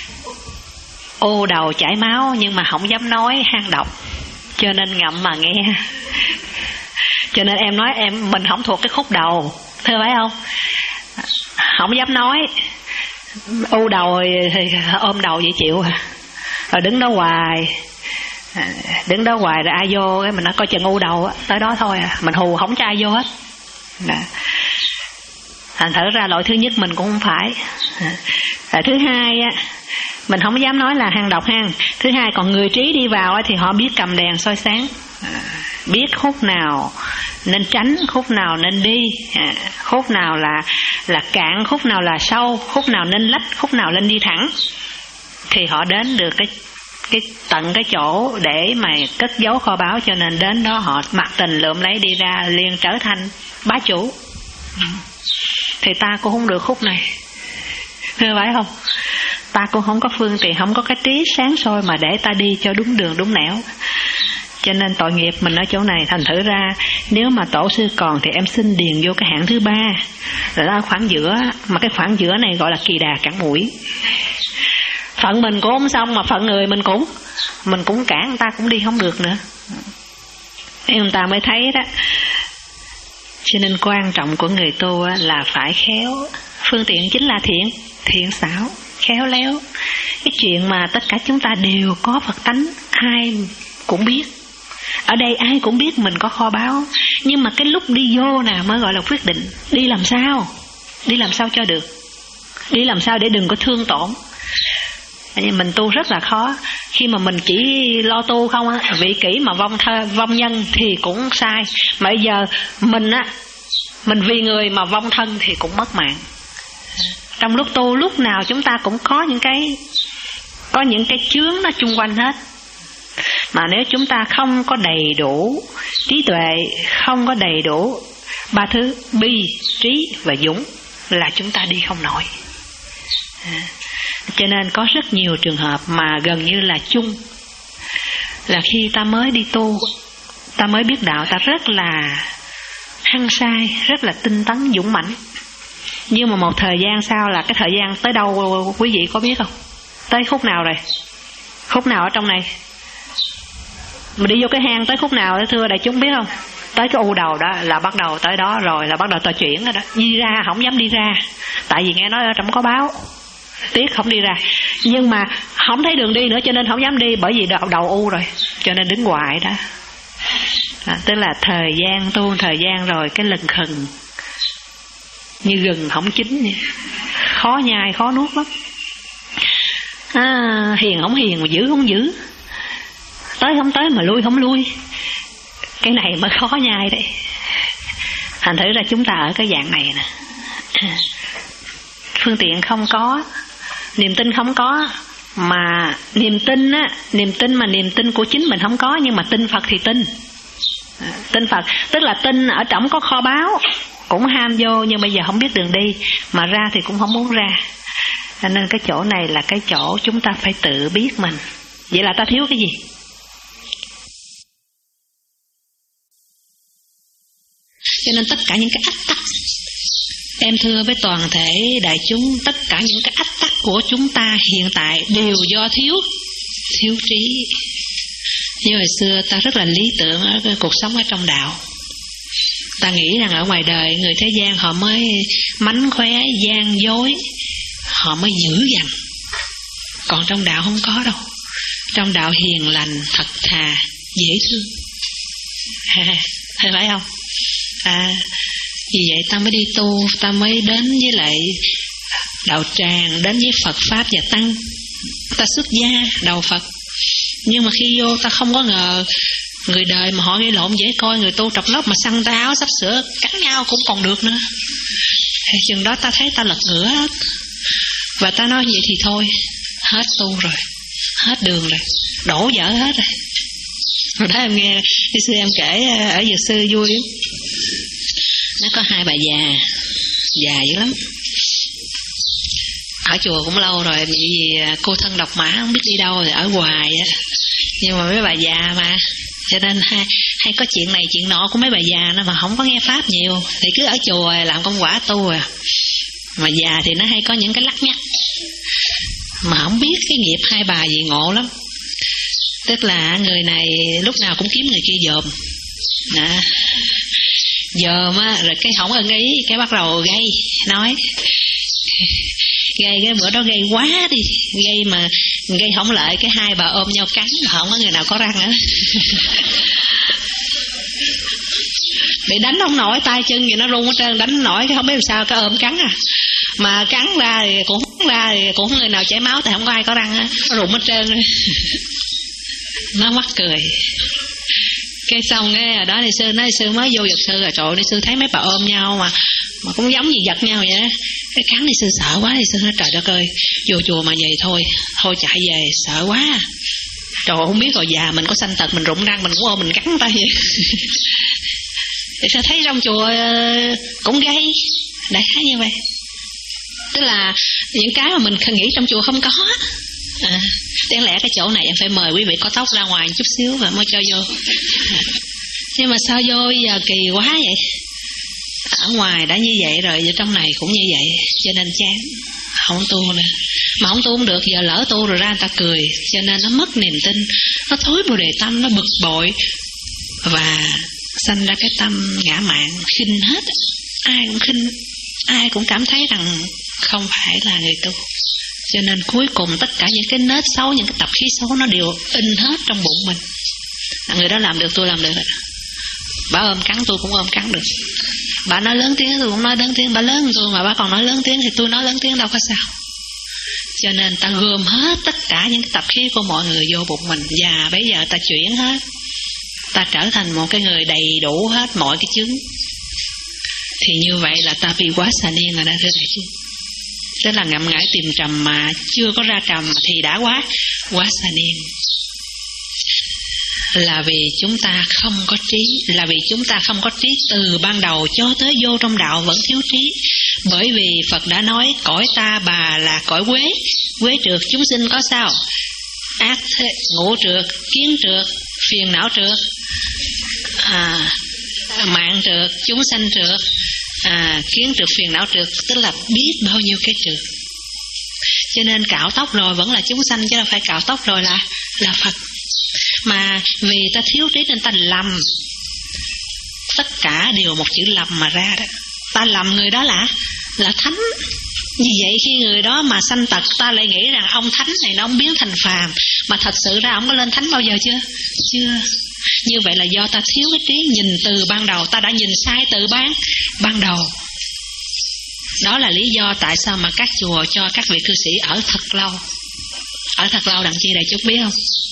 Speaker 1: ô đầu chảy máu, nhưng mà không dám nói hang độc, cho nên ngậm mà nghe. Cho nên em nói em mình không thuộc cái khúc đầu, thưa phải không? Không dám nói, u đầu thì ôm đầu vậy chịu à, rồi đứng đó hoài. À, đứng đó hoài rồi ai vô cái mình nói coi chừng u đầu á, tới đó thôi à, mình hù không cho ai vô hết. Đó. Thành thử ra lỗi thứ nhất mình cũng không phải. À, thứ hai á, mình không dám nói là hang độc hang. Thứ hai, còn người trí đi vào á, thì họ biết cầm đèn soi sáng, à, biết khúc nào nên tránh, khúc nào nên đi, à, khúc nào là là cạn, khúc nào là sâu, khúc nào nên lách, khúc nào nên đi thẳng, thì họ đến được cái cái tận cái chỗ để mà cất giấu kho báu. Cho nên đến đó họ mặc tình lượm lấy đi ra, liền trở thành bá chủ. Thì ta cũng không được khúc này, thưa phải không? Ta cũng không có phương tiện, không có cái trí sáng soi mà để ta đi cho đúng đường đúng nẻo. Cho nên tội nghiệp mình ở chỗ này. Thành thử ra nếu mà tổ sư còn thì em xin điền vô cái hạng thứ ba, là khoảng giữa, mà cái khoảng giữa này gọi là kỳ đà cản mũi. Phận mình cũng không xong mà phận người mình cũng mình cũng cản người ta cũng đi không được nữa. Nên người ta mới thấy đó. Cho nên quan trọng của người tu là phải khéo. Phương tiện chính là thiện, thiện xảo, khéo léo. Cái chuyện mà tất cả chúng ta đều có Phật tánh, ai cũng biết. Ở đây ai cũng biết mình có kho báu, nhưng mà cái lúc đi vô nè mới gọi là quyết định. Đi làm sao? Đi làm sao cho được? Đi làm sao để đừng có thương tổn? Mình tu rất là khó. Khi mà mình chỉ lo tu không á, vị kỷ mà vong thơ, vong nhân thì cũng sai. Mà bây giờ mình á, mình vì người mà vong thân thì cũng mất mạng. Trong lúc tu lúc nào chúng ta cũng có những cái có những cái chướng nó chung quanh hết. Mà nếu chúng ta không có đầy đủ trí tuệ, không có đầy đủ ba thứ bi, trí và dũng là chúng ta đi không nổi. À, cho nên có rất nhiều trường hợp mà gần như là chung, là khi ta mới đi tu, ta mới biết đạo, ta rất là hăng say, rất là tinh tấn dũng mãnh. Nhưng mà một thời gian sau là cái thời gian tới đâu quý vị có biết không? Tới khúc nào rồi? Khúc nào ở trong này? Mà đi vô cái hang tới khúc nào đó thưa đại chúng biết không? Tới cái u đầu đó là bắt đầu tới đó rồi, là bắt đầu tòa chuyển rồi đó. Đi ra không dám đi ra, tại vì nghe nói ở trong có báo, tiếc không đi ra. Nhưng mà không thấy đường đi nữa cho nên không dám đi, bởi vì đầu, đầu u rồi, cho nên đứng hoài đó. À, tức là thời gian tu thời gian rồi cái lần khừng như gừng không chín vậy. Khó nhai khó nuốt lắm. À, hiền không hiền mà giữ không giữ, tới không tới mà lui không lui, cái này mới khó nhai đấy. Thành thử ra chúng ta ở cái dạng này nè, phương tiện không có, niềm tin không có. Mà niềm tin á, niềm tin mà niềm tin của chính mình không có, nhưng mà tin Phật thì tin. Tin Phật tức là tin ở trỏng có kho báu, cũng ham vô nhưng bây giờ không biết đường đi, mà ra thì cũng không muốn ra. Cho nên cái chỗ này là cái chỗ chúng ta phải tự biết mình. Vậy là ta thiếu cái gì? Cho nên tất cả những cái ách tắc, em thưa với toàn thể đại chúng, tất cả những cái ách tắc của chúng ta hiện tại đều do thiếu thiếu trí. Như hồi xưa ta rất là lý tưởng ở cuộc sống ở trong đạo. Ta nghĩ rằng ở ngoài đời người thế gian họ mới mánh khóe, gian dối, họ mới dữ dằn. Còn trong đạo không có đâu. Trong đạo hiền lành, thật thà, dễ thương. Thấy phải không? À, vì vậy ta mới đi tu, ta mới đến với lại đạo tràng, đến với Phật Pháp và Tăng. Ta xuất gia, đầu Phật. Nhưng mà khi vô ta không có ngờ người đời mà họ gây lộn dễ coi, người tu trọc lóc mà săn tay áo sắp sửa cắn nhau cũng còn được nữa. Thì chừng đó ta thấy ta lật ngửa hết. Và ta nói vậy thì thôi, hết tu rồi, hết đường rồi, đổ vỡ hết rồi. Hồi đó em nghe đi sư em kể ở Dược Sư vui lắm. Nó có hai bà già, già dữ lắm. Ở chùa cũng lâu rồi, vì cô thân độc mã không biết đi đâu rồi ở hoài á. Nhưng mà mấy bà già mà, cho nên hay, hay có chuyện này chuyện nọ của mấy bà già nó mà không có nghe pháp nhiều, thì cứ ở chùa làm công quả tu à. Mà già thì nó hay có những cái lắc nhắc, mà không biết cái nghiệp hai bà gì ngộ lắm. Tức là người này lúc nào cũng kiếm người kia dòm đó. Dòm á, rồi cái không ưng ý, cái bắt đầu gây, nói gây cái bữa đó gây quá đi, gây mà gây không lợi, cái hai bà ôm nhau cắn, không có người nào có răng nữa. Bị đánh không nổi, tay chân gì nó run hết trơn, đánh không nổi, cái không biết làm sao, cái ôm cắn à. Mà cắn ra thì cũng ra thì cũng không người nào chảy máu, tại không có ai có răng á, nó rụng hết trơn. Nó mắc cười. Cái xong cái ở đó thì sư nói sư mới vô Dược Sư rồi, trời ơi sư thấy mấy bà ôm nhau mà mà cũng giống gì giật nhau vậy đó. Cái cắn thì sư sợ quá, thì sư nói trời đất ơi, vô chùa mà vậy thôi, thôi chạy về, sợ quá. Trời ơi, không biết rồi già mình có sanh tật, mình rụng răng mình cũng ôm mình cắn tay vậy. Thì sao thấy trong chùa cũng gây, đại khái như vậy. Tức là những cái mà mình nghĩ trong chùa không có. À, đáng lẽ cái chỗ này em phải mời quý vị có tóc ra ngoài chút xíu và mới cho vô. Nhưng mà sao vô giờ kỳ quá vậy?
Speaker 2: Ở ngoài đã như vậy rồi, ở trong này cũng như vậy, cho nên chán, không tu nữa. Mà không tu không được, giờ lỡ tu rồi ra người ta cười, cho nên nó mất niềm tin, nó thối bồ đề tâm, nó bực bội và sanh ra cái tâm ngã mạn, khinh hết. Ai cũng khinh, ai cũng cảm thấy rằng không phải là người tu. Cho nên cuối cùng tất cả những cái nết xấu, những cái tập khí xấu nó đều in hết trong bụng mình. Người đó làm được, tôi làm được. Bà ôm cắn tôi cũng ôm cắn được. Bà nói lớn tiếng tôi cũng nói lớn tiếng. Bà lớn hơn tôi mà bà còn nói lớn tiếng thì tôi nói lớn tiếng đâu có sao. Cho nên ta gom hết tất cả những cái tập khí của mọi người vô bụng mình. Và bây giờ ta chuyển hết, ta trở thành một cái người đầy đủ hết mọi cái chứng. Thì như vậy là ta bị quá xà niên rồi đó thưa đại chúng. Tức là ngậm ngãi tìm trầm mà chưa có ra trầm thì đã quá quá xà niên. Là vì chúng ta không có trí, là vì chúng ta không có trí từ ban đầu cho tới vô trong đạo vẫn thiếu trí. Bởi vì Phật đã nói cõi ta bà là cõi quế, quế trượt chúng sinh có sao? Ác thế, ngũ trượt, kiến trượt, phiền não trượt, à, mạng trượt, chúng sanh trượt, à, kiến trượt, phiền não trượt, tức là biết bao nhiêu cái trượt. Cho nên cạo tóc rồi vẫn là chúng sanh, chứ đâu phải cạo tóc rồi là là Phật. Mà vì ta thiếu trí nên ta lầm, tất cả đều một chữ lầm mà ra đó. Ta lầm người đó là là thánh. Như vậy khi người đó mà sanh tật, ta lại nghĩ rằng ông thánh này nó ông biến thành phàm, mà thật sự ra ông có lên thánh bao giờ chưa? Chưa. Như vậy là do ta thiếu cái trí nhìn từ ban đầu, ta đã nhìn sai từ ban ban đầu. Đó là lý do tại sao mà các chùa cho các vị cư sĩ ở thật lâu. Ở thật lâu đặng chi đại chúng biết không?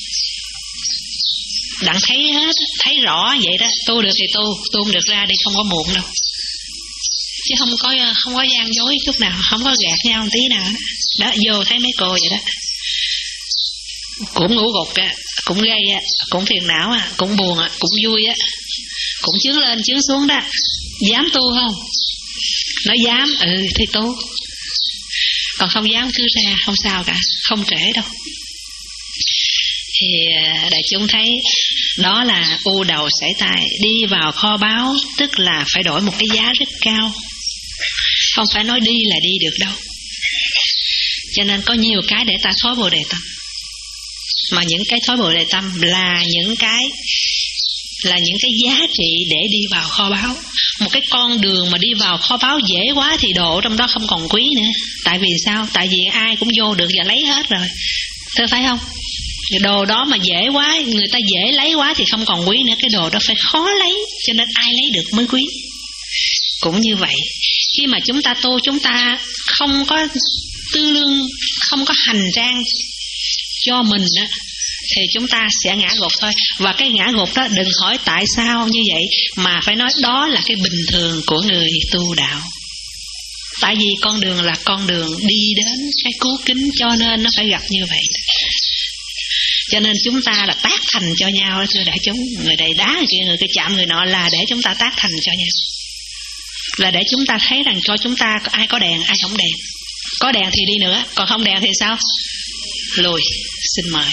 Speaker 2: Đặng thấy hết, thấy rõ vậy đó. Tu được thì tu, tu không được ra đi, không có muộn đâu. Chứ không có không có gian dối chút nào, không có gạt nhau một tí nào đó. Đó, vô thấy mấy cô vậy đó, cũng ngủ gục á, cũng gây á, cũng phiền não á, cũng buồn á, cũng vui á, cũng chướng lên chướng xuống đó. Dám tu không? Nói dám, ừ thì tu. Còn không dám cứ ra, không sao cả, không trễ đâu. Thì đại chúng thấy đó là u đầu sảy tai, đi vào kho báu, tức là phải đổi một cái giá rất cao. Không phải nói đi là đi được đâu. Cho nên có nhiều cái để ta thói bồ đề tâm. Mà những cái thói bồ đề tâm là những cái là những cái giá trị để đi vào kho báu. Một cái con đường mà đi vào kho báu dễ quá thì đồ trong đó không còn quý nữa. Tại vì sao? Tại vì ai cũng vô được và lấy hết rồi. Thưa phải không? Đồ đó mà dễ quá, người ta dễ lấy quá thì không còn quý nữa. Cái đồ đó phải khó lấy, cho nên ai lấy được mới quý. Cũng như vậy, khi mà chúng ta tu, chúng ta không có tư lương, không có hành trang cho mình đó, thì chúng ta sẽ ngã gục thôi. Và cái ngã gục đó đừng hỏi tại sao như vậy, mà phải nói đó là cái bình thường của người tu đạo. Tại vì con đường là con đường đi đến cái cứu kính, cho nên nó phải gặp như vậy. Cho nên chúng ta là tác thành cho nhau đó thưa đại chúng. Người này đá người kia, người kia chạm người nọ, là để chúng ta tác thành cho nhau. Là để chúng ta thấy rằng cho chúng ta ai có đèn, ai không đèn. Có đèn thì đi nữa, còn không đèn thì sao? Lùi, xin mời.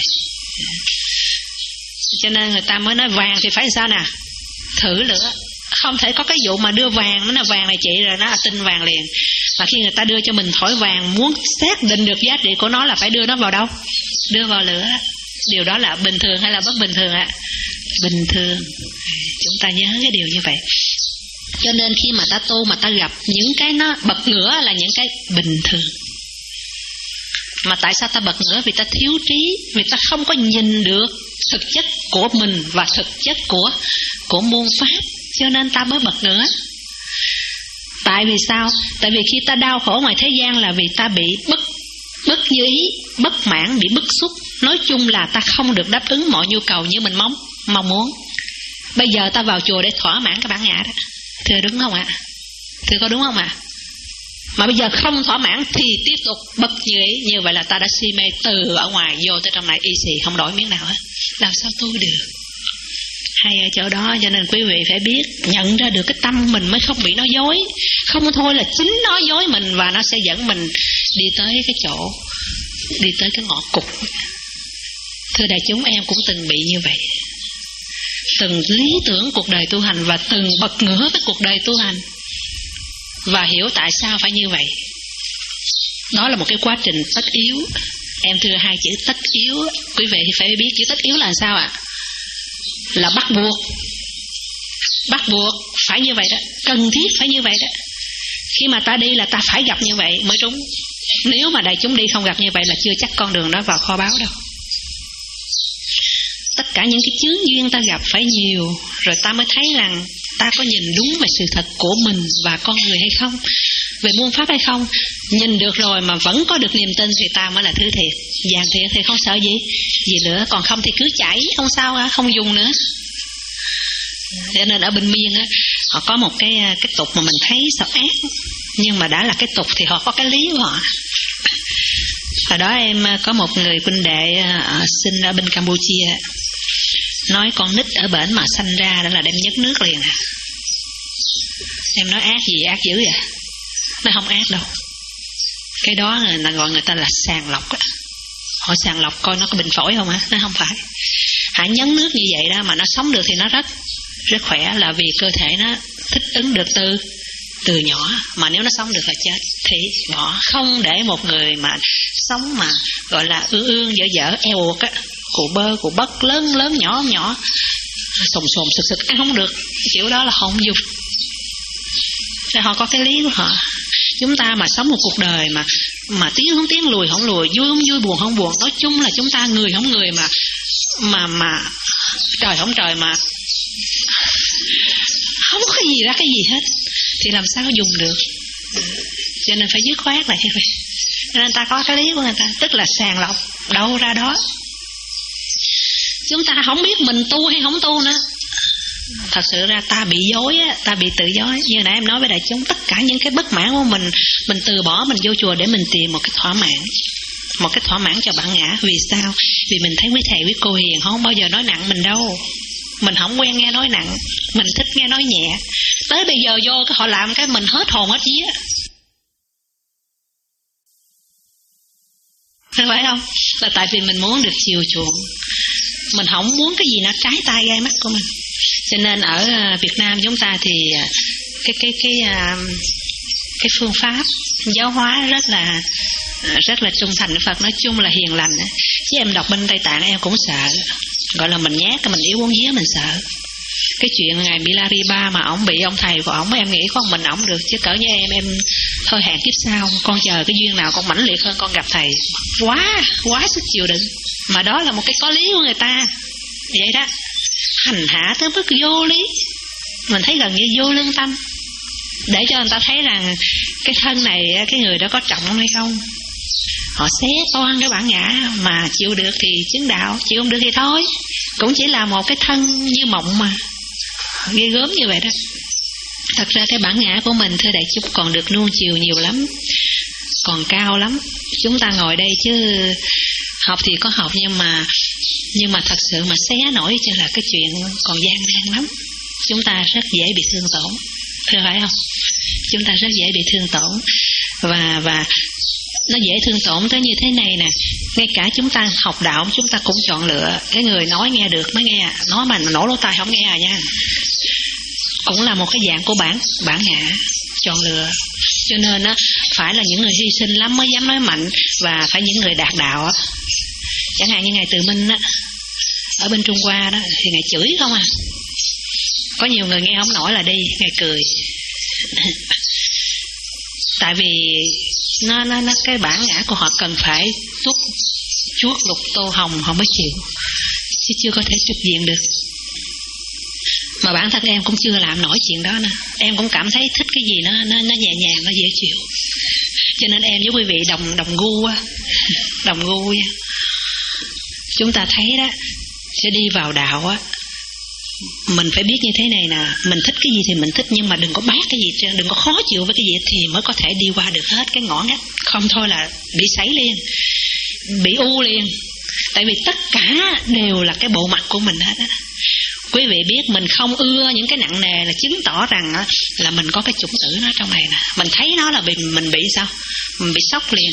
Speaker 2: Cho nên người ta mới nói vàng thì phải sao nè? Thử lửa. Không thể có cái vụ mà đưa vàng, nó là vàng này chị rồi nó là tin vàng liền. Mà khi người ta đưa cho mình thỏi vàng, muốn xác định được giá trị của nó là phải đưa nó vào đâu? Đưa vào lửa. Điều đó là bình thường hay là bất bình thường ạ? À? Bình thường. Chúng ta nhớ cái điều như vậy. Cho nên khi mà ta tu mà ta gặp những cái nó bật ngửa là những cái bình thường. Mà tại sao ta bật ngửa? Vì ta thiếu trí, vì ta không có nhìn được thực chất của mình và thực chất của của môn pháp, cho nên ta mới bật ngửa. Tại vì sao? Tại vì khi ta đau khổ ngoài thế gian là vì ta bị bất bất như ý, bất mãn, bị bức xúc. Nói chung là ta không được đáp ứng mọi nhu cầu như mình mong mong muốn. Bây giờ ta vào chùa để thỏa mãn cái bản ngã đó. Thưa đúng không ạ? Thưa có đúng không ạ? Mà bây giờ không thỏa mãn thì tiếp tục bất như ý. Như vậy là ta đã si mê từ ở ngoài vô tới trong này y xì, không đổi miếng nào hết. Làm sao tu được? Hay ở chỗ đó, cho nên quý vị phải biết nhận ra được cái tâm mình mới không bị nó dối. Không thôi là chính nó dối mình, và nó sẽ dẫn mình đi tới cái chỗ, đi tới cái ngõ cụt. Thưa đại chúng, em cũng từng bị như vậy. Từng lý tưởng cuộc đời tu hành và từng bật ngửa với cuộc đời tu hành. và hiểu tại sao phải như vậy. Đó là một cái quá trình tất yếu. Em thưa hai chữ tất yếu, quý vị phải biết chữ tất yếu là sao ạ? À? Là bắt buộc. Bắt buộc phải như vậy đó, cần thiết phải như vậy đó. Khi mà ta đi là ta phải gặp như vậy mới đúng. Nếu mà đại chúng đi không gặp như vậy là chưa chắc con đường đó vào kho báu đâu. Tất cả những cái chướng duyên ta gặp phải nhiều, rồi ta mới thấy rằng ta có nhìn đúng về sự thật của mình và con người hay không, về muôn pháp hay không. Nhìn được rồi mà vẫn có được niềm tin thì ta mới là thứ thiệt. Vàng thiệt thì không sợ gì gì nữa, còn không thì cứ chảy, không sao cả, không dùng nữa. Cho nên ở bên Miên á, họ có một cái cái tục mà mình thấy sợ ác, nhưng mà đã là cái tục thì họ có cái lý của họ. Hồi đó em có một người huynh đệ uh, sinh ở bên Campuchia, nói con nít ở bển mà sanh ra đó là đem nhấc nước liền à. Em nói ác gì, ác dữ vậy? Nó không ác đâu. Cái đó là gọi người ta là sàng lọc á. Họ sàng lọc coi nó có bệnh phổi không á. Nó không phải. Hãy nhấn nước như vậy đó mà nó sống được thì nó rất rất khỏe, là vì cơ thể nó thích ứng được từ từ nhỏ. Mà nếu nó sống được là chết thì bỏ. Không để một người mà sống mà gọi là ương ương dở dở eo uột á, cụ bơ cụ bất, lớn lớn nhỏ nhỏ, sồn sồn sực sực ăn không được, kiểu đó là không dùng. Thì họ có cái lý của họ. Chúng ta mà sống một cuộc đời mà mà tiến không tiến, lùi không lùi, vui không vui, buồn không buồn, nói chung là chúng ta người không người, mà mà mà trời không trời, mà không có cái gì ra cái gì hết thì làm sao dùng được. Cho nên phải dứt khoát lại như vậy. Cho nên ta có cái lý của người ta, tức là sàng lọc đâu ra đó. Chúng ta không biết mình tu hay không tu nữa. Thật sự ra ta bị dối á, ta bị tự dối. Như nãy em nói với đại chúng, tất cả những cái bất mãn của mình, mình từ bỏ, mình vô chùa để mình tìm một cái thỏa mãn, một cái thỏa mãn cho bản ngã. Vì sao? Vì mình thấy quý thầy quý cô hiền không bao giờ nói nặng mình đâu. Mình không quen nghe nói nặng, mình thích nghe nói nhẹ. Tới bây giờ vô cái họ làm cái mình hết hồn hết vía, phải không? Là tại vì mình muốn được chiều chuộng, mình không muốn cái gì nó trái tai gai mắt của mình. Cho nên ở Việt Nam chúng ta thì cái cái cái cái phương pháp giáo hóa rất là rất là trung thành với Phật, nói chung là hiền lành. Chứ em đọc bên Tây Tạng em cũng sợ, gọi là mình nhát, mình yếu uống vía mình sợ. Cái chuyện ngài Milarepa mà ổng bị ông thầy của ổng, em nghĩ có mình ổng được, chứ cỡ như em em thôi hẹn kiếp sau, con chờ cái duyên nào con mãnh liệt hơn con gặp thầy. Quá quá sức chịu đựng. Mà đó là một cái có lý của người ta vậy đó. Hành hạ tới mức vô lý, mình thấy gần như vô lương tâm, để cho người ta thấy rằng cái thân này cái người đó có trọng hay không. Họ xé toan cái bản ngã, mà chịu được thì chứng đạo, chịu không được thì thôi, cũng chỉ là một cái thân như mộng mà. Ghê gớm như vậy đó. Thật ra cái bản ngã của mình, thưa đại chúng, còn được nuông chiều nhiều lắm, còn cao lắm. Chúng ta ngồi đây chứ học thì có học, nhưng mà nhưng mà thật sự mà xé nổi cho là cái chuyện còn gian nan lắm. Chúng ta rất dễ bị thương tổn, phải không? Chúng ta rất dễ bị thương tổn. Và và nó dễ thương tổn tới như thế này nè. Ngay cả chúng ta học đạo, chúng ta cũng chọn lựa. Cái người nói nghe được mới nghe, nói mà nổ lỗ tai không nghe à nha. Cũng là một cái dạng của bản bản ngã, chọn lựa. Cho nên á, phải là những người hy sinh lắm mới dám nói mạnh, và phải những người đạt đạo á. Chẳng hạn như ngài Từ Minh á, ở bên Trung Hoa đó thì ngài chửi không à. Có nhiều người nghe không nổi là đi, ngài cười. Tại vì nó, nó, nó cái bản ngã của họ cần phải tuốt chuốt lục tô hồng họ mới chịu, chứ chưa có thể trực diện được. Mà bản thân em cũng chưa làm nổi chuyện đó nè. Em cũng cảm thấy thích cái gì nó nó nó nhẹ nhàng, nó dễ chịu. Cho nên em với quý vị đồng đồng gu á, đồng gu á. Chúng ta thấy đó, sẽ đi vào đạo á, mình phải biết như thế này nè. Mình thích cái gì thì mình thích, nhưng mà đừng có bác cái gì trơn, đừng có khó chịu với cái gì, thì mới có thể đi qua được hết cái ngõ ngách. Không thôi là bị sảy liền, bị u liền. Tại vì tất cả đều là cái bộ mặt của mình hết á. Quý vị biết mình không ưa những cái nặng nề là chứng tỏ rằng á, là mình có cái chủng tử nó trong này nè. Mình thấy nó là bị, mình bị sao? Mình bị sốc liền.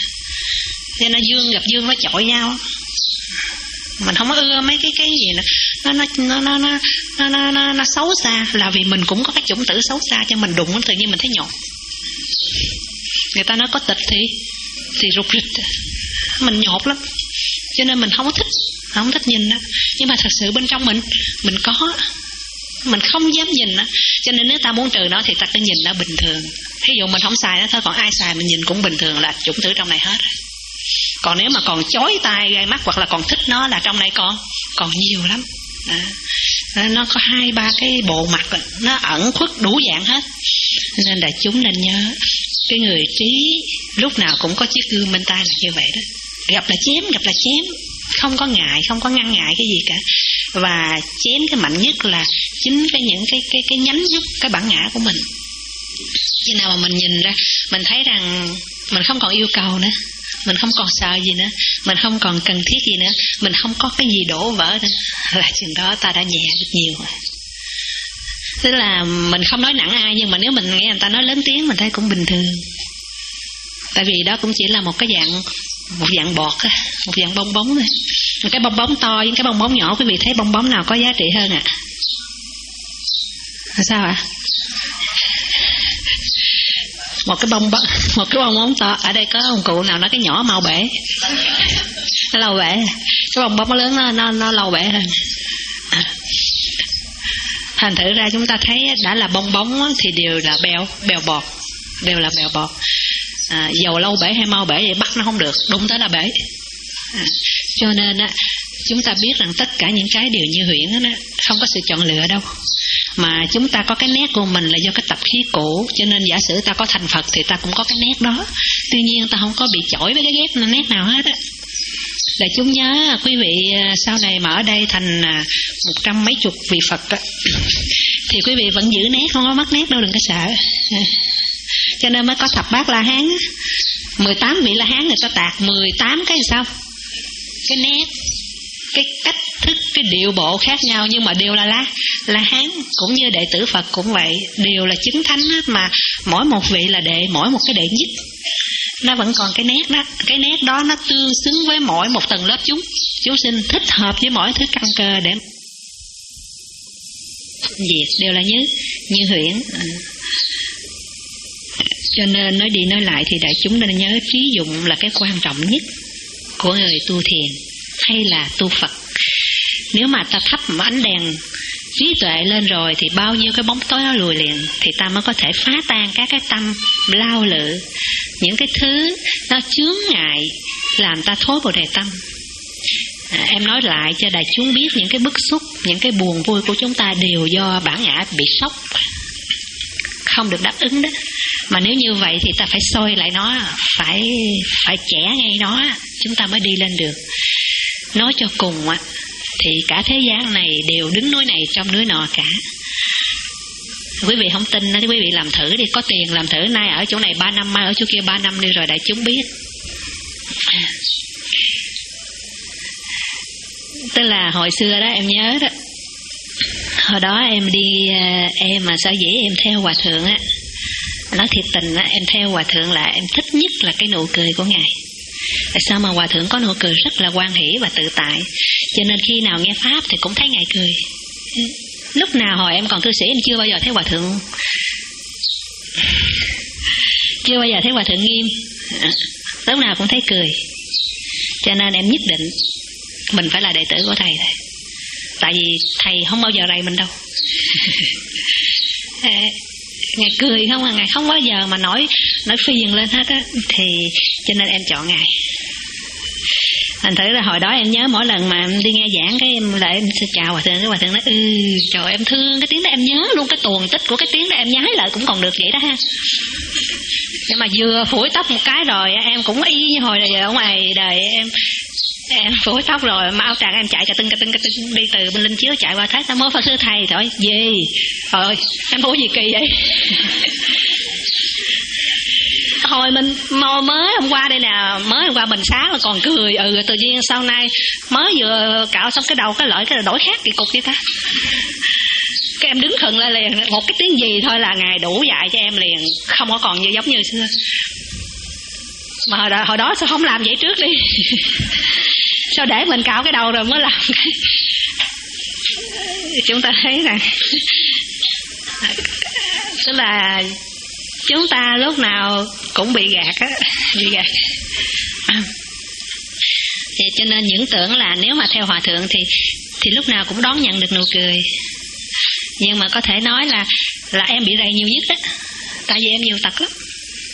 Speaker 2: Cho nên dương gặp dương nó chọi nhau. Mình không có ưa mấy cái cái gì nữa. nó nó nó nó nó nó nó, nó, nó xấu xa, là vì mình cũng có cái chủng tử xấu xa, cho mình đụng tự nhiên mình thấy nhột. Người ta nói có tịch thì thì rụt rịch, mình nhột lắm, cho nên mình không có thích, không thích nhìn đó. Nhưng mà thật sự bên trong mình mình có, mình không dám nhìn đó. Cho nên nếu ta muốn trừ nó thì ta cứ nhìn nó bình thường. Thí dụ mình không xài nó thôi, còn ai xài mình nhìn cũng bình thường, là chủng tử trong này hết. Còn nếu mà còn chói tai gai mắt hoặc là còn thích nó, là trong này còn còn nhiều lắm. À, nó có hai ba cái bộ mặt, nó ẩn khuất đủ dạng hết. Nên đại chúng nên nhớ, cái người trí lúc nào cũng có chiếc gương bên tai là như vậy đó. Gặp là chém, gặp là chém, không có ngại, không có ngăn ngại cái gì cả. Và chém cái mạnh nhất là chính cái những cái cái cái nhánh nhúc cái bản ngã của mình. Khi nào mà mình nhìn ra, mình thấy rằng mình không còn yêu cầu nữa, mình không còn sợ gì nữa, mình không còn cần thiết gì nữa, mình không có cái gì đổ vỡ nữa, là chừng đó ta đã nhẹ được nhiều rồi. Tức là mình không nói nặng ai, nhưng mà nếu mình nghe người ta nói lớn tiếng, mình thấy cũng bình thường. Tại vì đó cũng chỉ là một cái dạng một dạng bọt, một dạng bong bóng thôi. Một cái bong bóng to với cái bong bóng nhỏ, quý vị thấy bong bóng nào có giá trị hơn ạ? À? Sao ạ? À? Một cái bong bóng, một cái bong bóng to, ở đây có ông cụ nào nói cái nhỏ mau bể, nó lâu bể, cái bong bóng lớn nó nó, nó lâu bể hơn. À. Thành thử ra chúng ta thấy đã là bong bóng thì đều là bèo bèo bọt, đều là bèo bọt. À, dầu lâu bể hay mau bể thì bắt nó không được, đụng tới là bể. À, cho nên á, chúng ta biết rằng tất cả những cái đều như huyễn đó, không có sự chọn lựa đâu. Mà chúng ta có cái nét của mình là do cái tập khí cũ, cho nên giả sử ta có thành Phật thì ta cũng có cái nét đó. Tuy nhiên ta không có bị chổi với cái ghép nét nào hết á. Để chúng nhớ quý vị sau này mà ở đây thành một trăm mấy chục vị Phật á, thì quý vị vẫn giữ nét, không có mất nét đâu, đừng có sợ. Cho nên mới có thập bát La Hán, mười tám vị La Hán người ta tạc mười tám cái sao, cái nét, cái cách thức, cái điệu bộ khác nhau, nhưng mà đều là La La Hán. Cũng như đệ tử Phật cũng vậy, đều là chứng thánh hết, mà mỗi một vị là đệ, mỗi một cái đệ nhất nó vẫn còn cái nét đó. Cái nét đó nó tương xứng với mỗi một tầng lớp chúng chúng sinh, thích hợp với mỗi thứ căn cơ để diệt, đều là như như huyễn. À. Cho nên nói đi nói lại thì đại chúng nên nhớ trí dụng là cái quan trọng nhất của người tu thiền hay là tu Phật. Nếu mà ta thắp một ánh đèn trí tuệ lên rồi thì bao nhiêu cái bóng tối nó lùi liền, thì ta mới có thể phá tan các cái tâm lao lự, những cái thứ nó chướng ngại làm ta thối bồ đề tâm. À, em nói lại cho đại chúng biết, những cái bức xúc, những cái buồn vui của chúng ta đều do bản ngã bị sốc, không được đáp ứng đó. Mà nếu như vậy thì ta phải soi lại nó, phải phải chẻ ngay nó, chúng ta mới đi lên được. Nói cho cùng á, thì cả thế gian này đều đứng núi này trong núi nọ cả. Quý vị không tin thì quý vị làm thử đi, có tiền làm thử, nay ở chỗ này ba năm, mai ở chỗ kia ba năm đi, rồi đại chúng biết. Tức là hồi xưa đó em nhớ đó, hồi đó em đi, em mà sao dễ em theo hòa thượng á, nói thiệt tình á, em theo hòa thượng là em thích nhất là cái nụ cười của ngài. Tại sao mà hòa thượng có nụ cười rất là hoan hỷ và tự tại, cho nên khi nào nghe pháp thì cũng thấy ngài cười. Lúc nào hồi em còn cư sĩ em chưa bao giờ thấy hòa thượng, chưa bao giờ thấy hòa thượng nghiêm, lúc nào cũng thấy cười. Cho nên em nhất định mình phải là đệ tử của thầy thôi. Tại vì thầy không bao giờ rầy mình đâu. Ngài cười không à, ngài không bao giờ mà nói nói phiền lên hết á, thì cho nên em chọn ngài. Thành thử là hồi đó em nhớ mỗi lần mà em đi nghe giảng cái em lại em sẽ chào hòa thượng, cái hòa thượng nói ừ trời em thương cái tiếng đó, em nhớ luôn cái tuồng tích của cái tiếng đó, em nhái lại cũng còn được vậy đó ha. Nhưng mà vừa phủi tóc một cái rồi em cũng y như hồi giờ ở ngoài đời em em phủi tóc rồi mà áo tràng em chạy cà tưng cà tưng cà tưng đi từ bên Linh Chiếu chạy qua thấy Nam Mô Phật Sư Thầy, trời gì rồi em phủi gì kỳ vậy. Hồi mình mới hôm qua đây nè, mới hôm qua Bình Xá mà còn cười, ừ tự nhiên sau này mới vừa cạo xong cái đầu cái lợi cái đổi khác kỳ cục vậy ta. Cái em đứng khựng lại liền, một cái tiếng gì thôi là ngài đủ dạy cho em liền, không có còn như giống như xưa. Mà hồi đó, hồi đó sao không làm vậy trước đi. Sao để mình cạo cái đầu rồi mới làm cái.
Speaker 1: chúng ta thấy rằng tức là chúng ta lúc nào cũng bị gạt á, bị gạt. Thì cho nên những tưởng là nếu mà theo hòa thượng thì thì lúc nào cũng đón nhận được nụ cười. Nhưng mà có thể nói là là em bị rầy nhiều nhất đó, tại vì em nhiều tật lắm.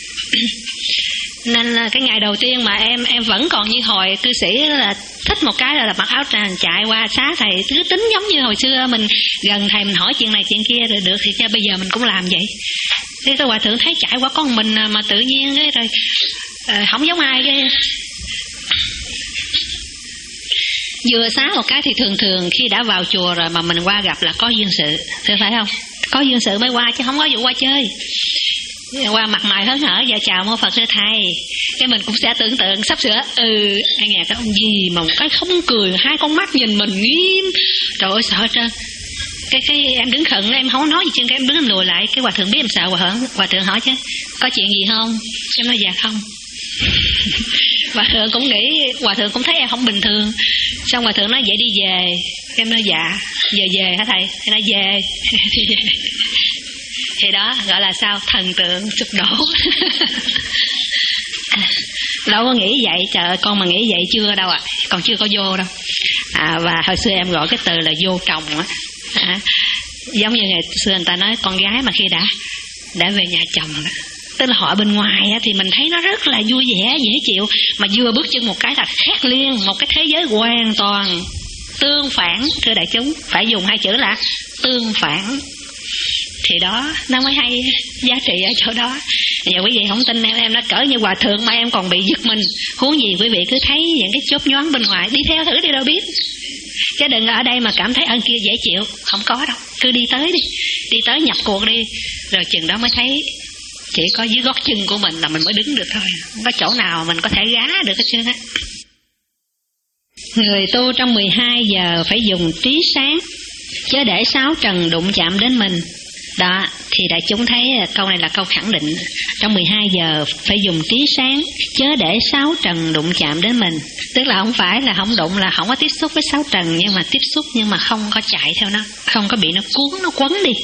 Speaker 1: Nên là cái ngày đầu tiên mà em em vẫn còn như hồi cư sĩ là thích một cái là mặc áo tràng chạy qua xá thầy, cứ tính giống như hồi xưa mình gần thầy mình hỏi chuyện này chuyện kia rồi được thì cho bây giờ mình cũng làm vậy. Thế cái hòa thượng thấy chạy qua con mình mà tự nhiên cái rồi à, không giống ai cái vừa xá một cái thì thường thường khi đã vào chùa rồi mà mình qua gặp là có duyên sự, thưa phải không? Có duyên sự mới qua chứ không có vụ qua chơi. Qua mặt mày hớn hở và chào mô Phật thưa thầy, cái mình cũng sẽ tưởng tượng sắp sửa ừ anh nghe cái ông gì mà một cái không cười, hai con mắt nhìn mình nghiêm, trời ơi sợ trơn. Cái cái em đứng khẩn em không nói gì chứ cái em đứng em lùi lại, cái hòa thượng biết em sợ hòa thượng hòa thượng hỏi chứ có chuyện gì không, em nói dạ không. Hòa thượng cũng nghĩ, hòa thượng cũng thấy em không bình thường, xong hòa thượng nói vậy đi về, em nói dạ. Giờ về hả thầy? Em nói về. Thì đó gọi là sao? Thần tượng sụp đổ. Đâu có nghĩ vậy, trời ơi con mà nghĩ vậy chưa đâu ạ, à. Còn chưa có vô đâu. À, và hồi xưa em gọi cái từ là vô trồng á. À, giống như ngày xưa người ta nói con gái mà khi đã đã về nhà chồng đó, tức là họ bên ngoài á, thì mình thấy nó rất là vui vẻ dễ chịu, mà vừa bước chân một cái là khác liền, một cái thế giới hoàn toàn tương phản. Thưa đại chúng, phải dùng hai chữ là tương phản thì đó nó mới hay, giá trị ở chỗ đó. Giờ quý vị không tin em, em đã cỡ như hòa thượng mà em còn bị giật mình, huống gì quý vị cứ thấy những cái chớp nhoáng bên ngoài, đi theo thử đi đâu biết. Chứ đừng ở đây mà cảm thấy ơn kia dễ chịu, không có đâu, cứ đi tới đi, đi tới nhập cuộc đi, rồi chừng đó mới thấy chỉ có dưới gót chân của mình là mình mới đứng được thôi, không có chỗ nào mình có thể gá được hết trơn á. Người tu trong mười hai giờ phải dùng trí sáng, chớ để sáu trần đụng chạm đến mình. Đó, thì đại chúng thấy câu này là câu khẳng định. Trong mười hai giờ phải dùng trí sáng, chớ để sáu trần đụng chạm đến mình. Tức là không phải là không đụng là không có tiếp xúc với sáu trần, nhưng mà tiếp xúc nhưng mà không có chạy theo nó, không có bị nó cuốn, nó quấn đi.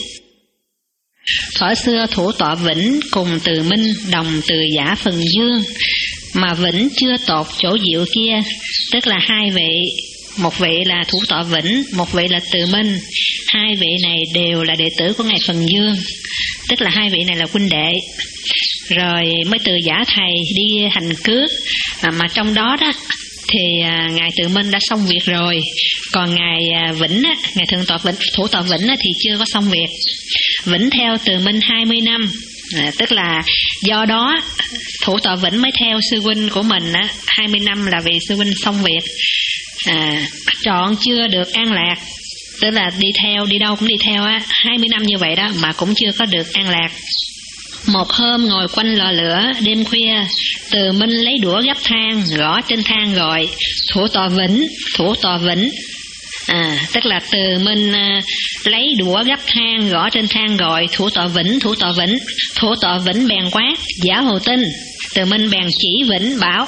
Speaker 1: Thuở xưa thủ tọa Vĩnh cùng Từ Minh đồng từ giả phần dương, mà Vĩnh chưa tột chỗ diệu kia, tức là hai vị, một vị là thủ tọa Vĩnh, một vị là Từ Minh. Hai vị này đều là đệ tử của ngài Phần Dương, tức là hai vị này là huynh đệ. Rồi mới từ giả thầy đi hành cước, à, mà trong đó đó thì à, ngài Từ Minh đã xong việc rồi, còn ngài à, Vĩnh á, ngài thượng tọa Vĩnh, thủ tọa Vĩnh á, thì chưa có xong việc. Vĩnh theo Từ Minh hai mươi năm, à, tức là do đó thủ tọa Vĩnh mới theo sư huynh của mình á, hai mươi năm là vì sư huynh xong việc. À, chọn chưa được an lạc, tức là đi theo, đi đâu cũng đi theo á, hai mươi năm như vậy đó mà cũng chưa có được an lạc. Một hôm ngồi quanh lò lửa đêm khuya, Từ Minh lấy đũa gấp than, gõ trên than gọi thủ tọa Vĩnh, thủ tọa Vĩnh. À, tức là Từ Minh à, lấy đũa gấp than, gõ trên than gọi thủ tọa Vĩnh, thủ tọa Vĩnh. Thủ tọa Vĩnh bèn quát giả hồ tinh. Từ Minh bèn chỉ Vĩnh bảo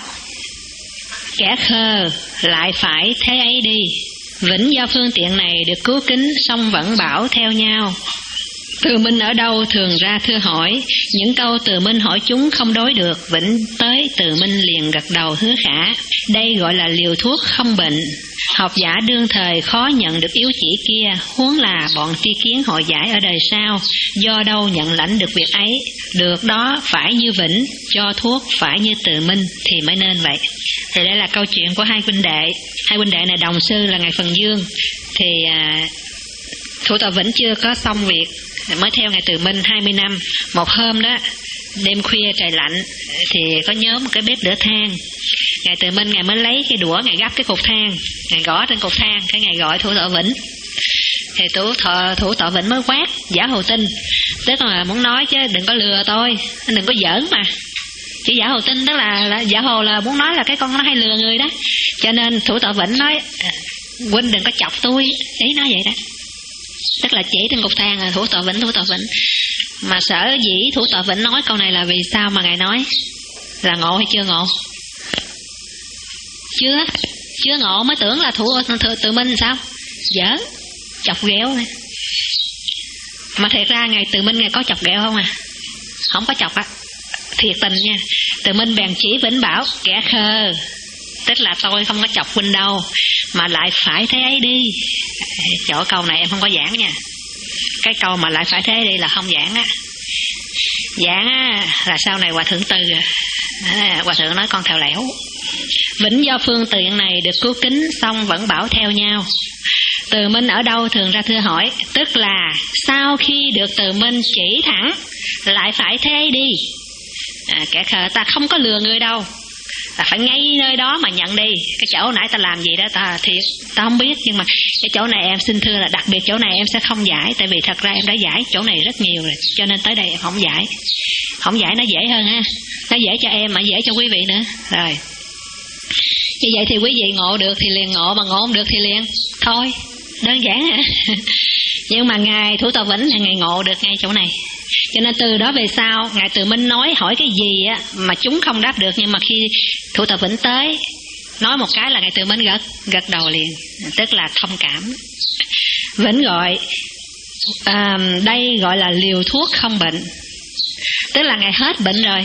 Speaker 1: kẻ khờ lại phải thế ấy đi. Vĩnh do phương tiện này được cứu kính, song vẫn bảo theo nhau. Từ Minh ở đâu thường ra thưa hỏi, những câu Từ Minh hỏi chúng không đối được. Vĩnh tới Từ Minh liền gật đầu hứa khả. Đây gọi là liều thuốc không bệnh. Học giả đương thời khó nhận được yếu chỉ kia, huống là bọn tri kiến hội giải ở đời sau, do đâu nhận lãnh được việc ấy. Được đó phải như Vĩnh, cho thuốc phải như Từ Minh thì mới nên vậy. Thì đây là câu chuyện của hai huynh đệ. Hai huynh đệ này đồng sư là ngài Phần Dương. Thì à, thủ tọa Vĩnh chưa có xong việc, mới theo ngài Từ Minh hai mươi năm. Một hôm đó đêm khuya trời lạnh thì có nhớ một cái bếp lửa than. Ngài Từ Minh ngài mới lấy cái đũa, ngài gắp cái cục than, ngài gõ trên cục than, cái ngài gọi thủ tọa Vĩnh. Thì thủ tọa thủ tọa Vĩnh mới quát giả hồ tinh, tức là muốn nói chứ đừng có lừa tôi, đừng có giỡn mà. Chữ giả hồ tinh tức là, là giả hồ là muốn nói là cái con nó hay lừa người đó. Cho nên thủ tọa Vĩnh nói huynh đừng có chọc tôi, ý nói vậy đó. Tức là chỉ trên cục than là thủ tọa Vĩnh, thủ tọa Vĩnh. Mà sở dĩ thủ tọa Vĩnh nói câu này là vì sao mà ngài nói? Là ngộ hay chưa ngộ? Chưa, chưa ngộ mới tưởng là thủ Từ Minh sao? Giỡn,
Speaker 2: chọc ghẹo này. Mà thiệt ra Ngài Từ Minh Ngài có chọc ghẹo không à? Không có chọc á, thiệt tình nha. Từ Minh bèn chỉ Vĩnh bảo kẻ khờ, tức là tôi không có chọc huynh đâu, mà lại phải thế ấy đi. Chỗ câu này em không có giảng nha. Cái câu mà lại phải thế đi là không giảng á. Giảng á là sau này Hòa Thượng Từ à, Hòa Thượng nói con thèo lẻo. Vĩnh do phương tiện này được cứu kính, xong vẫn bảo theo nhau. Từ Minh ở đâu thường ra thưa hỏi, tức là sau khi được Từ Minh chỉ thẳng lại phải thế đi. À, kẻ khờ ta không có lừa người đâu, ta phải ngay nơi đó mà nhận đi. Cái chỗ nãy ta làm gì đó ta thiệt ta không biết, nhưng mà cái chỗ này em xin thưa là đặc biệt chỗ này em sẽ không giải, tại vì thật ra em đã giải chỗ này rất nhiều rồi, cho nên tới đây em không giải. Không giải nó dễ hơn ha, nó dễ cho em mà dễ cho quý vị nữa. Rồi như vậy thì quý vị ngộ được thì liền ngộ, mà ngộ không được thì liền thôi, đơn giản hả? Nhưng mà Ngài Thủ Tọa Vĩnh là Ngài ngộ được ngay chỗ này, cho nên từ đó về sau Ngài Từ Minh nói hỏi cái gì á mà chúng không đáp được, nhưng mà khi Thủ Tọa Vĩnh tới nói một cái là Ngài Từ Minh gật gật đầu liền, tức là thông cảm. Vĩnh gọi à, đây gọi là liều thuốc không bệnh, tức là Ngài hết bệnh rồi,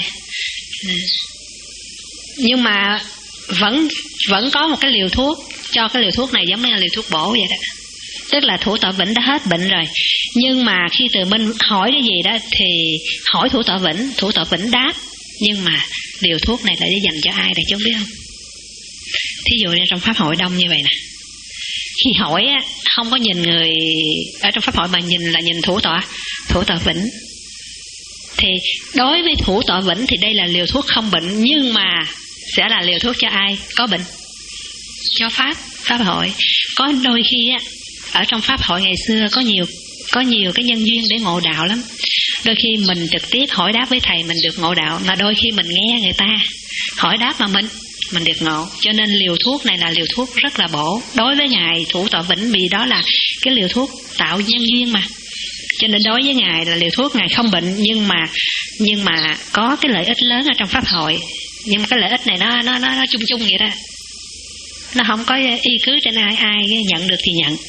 Speaker 2: nhưng mà vẫn vẫn có một cái liều thuốc, cho cái liều thuốc này giống như là liều thuốc bổ vậy đó. Tức là Thủ Tọa Vĩnh đã hết bệnh rồi, nhưng mà khi Từ Minh hỏi cái gì đó thì hỏi Thủ Tọa Vĩnh, Thủ Tọa Vĩnh đáp, nhưng mà liều thuốc này là để dành cho ai đây chú biết không? Thí dụ như trong pháp hội đông như vậy nè, khi hỏi á, không có nhìn người ở trong pháp hội mà nhìn là nhìn Thủ Tọa Thủ Tọa Vĩnh, thì đối với Thủ Tọa Vĩnh thì đây là liều thuốc không bệnh, nhưng mà sẽ là liều thuốc cho ai có bệnh, cho pháp pháp hội. Có đôi khi á, ở trong pháp hội ngày xưa có nhiều có nhiều cái nhân duyên để ngộ đạo lắm. Đôi khi mình trực tiếp hỏi đáp với thầy mình được ngộ đạo, mà đôi khi mình nghe người ta hỏi đáp mà mình mình được ngộ. Cho nên liều thuốc này là liều thuốc rất là bổ đối với Ngài Thủ Tọa Vĩnh, vì đó là cái liều thuốc tạo nhân duyên mà. Cho nên đối với Ngài là liều thuốc Ngài không bệnh, nhưng mà nhưng mà có cái lợi ích lớn ở trong pháp hội. Nhưng mà cái lợi ích này nó nó nó, nó chung chung vậy đó, nó không có y cứ trên ai, ai nhận được thì nhận.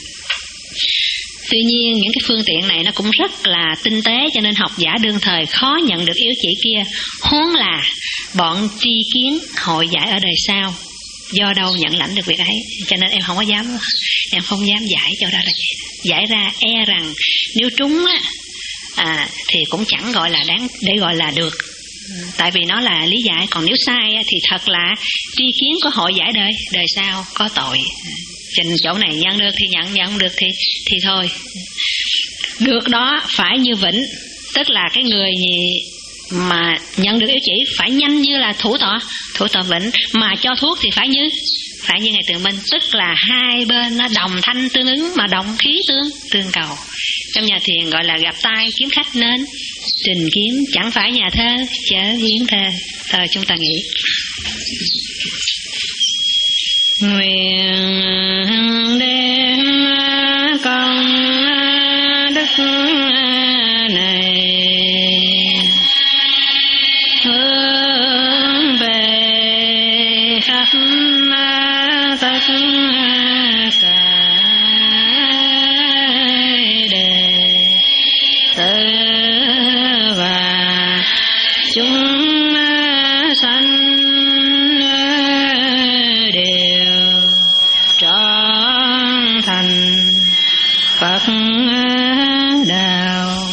Speaker 2: Tuy nhiên những cái phương tiện này nó cũng rất là tinh tế, cho nên học giả đương thời khó nhận được yếu chỉ kia, huống là bọn tri kiến hội giải ở đời sau, do đâu nhận lãnh được việc ấy. Cho nên em không có dám em không dám giải cho đó là gì. Giải ra e rằng nếu trúng á à, thì cũng chẳng gọi là đáng để gọi là được, tại vì nó là lý giải. Còn nếu sai á, thì thật là tri kiến của hội giải đời đời sau có tội. Trình chỗ này nhận được thì nhận, nhận được thì thì thôi. Được đó phải như Vĩnh, tức là cái người mà nhận được yếu chỉ phải nhanh như là Thủ Tọa Thủ Tọa Vĩnh, mà cho thuốc thì phải như phải như Ngài Từ Minh, tức là hai bên nó đồng thanh tương ứng, mà đồng khí tương tương cầu. Trong nhà thiền gọi là gặp tai kiếm khách, nên trình kiếm chẳng phải nhà thơ chớ hiến thơ. Thôi chúng ta nghĩ. Nguyện đem công đức này hướng về khắp tất cả đề tử và chúng sanh Phật đạo.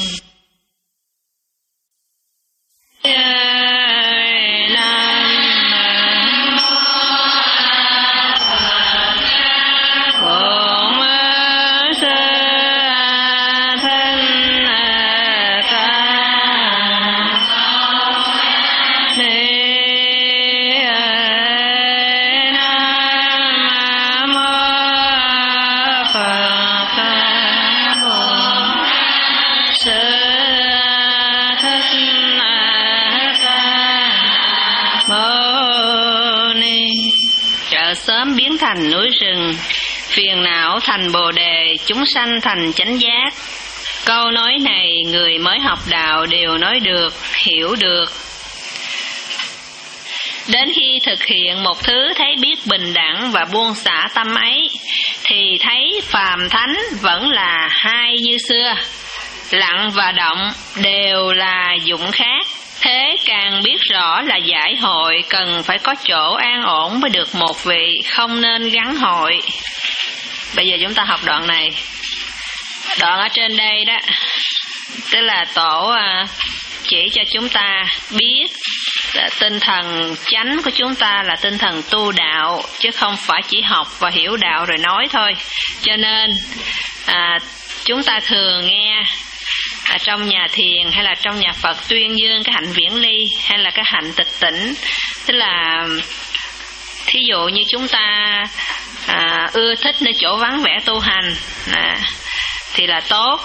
Speaker 2: Sớm biến thành núi rừng, phiền não thành bồ đề, chúng sanh thành chánh giác. Câu nói này người mới học đạo đều nói được, hiểu được.
Speaker 1: Đến khi thực hiện một thứ thấy biết bình đẳng và buông xả tâm ấy, thì thấy phàm thánh vẫn là hai như xưa. Lặng và động đều là dụng khác. Thế càng biết rõ là giải hội cần phải có chỗ an ổn mới được một vị, không nên gắn hội. Bây giờ chúng ta học đoạn này. Đoạn ở trên đây đó, tức là Tổ chỉ cho chúng ta biết tinh thần chánh của chúng ta là tinh thần tu đạo, chứ không phải chỉ học và hiểu đạo rồi nói thôi. Cho nên à, chúng ta thường nghe à, trong nhà thiền hay là trong nhà Phật tuyên dương cái hạnh viễn ly hay là cái hạnh tịch tỉnh, tức là thí dụ như chúng ta à, ưa thích nơi chỗ vắng vẻ tu hành à, thì là tốt.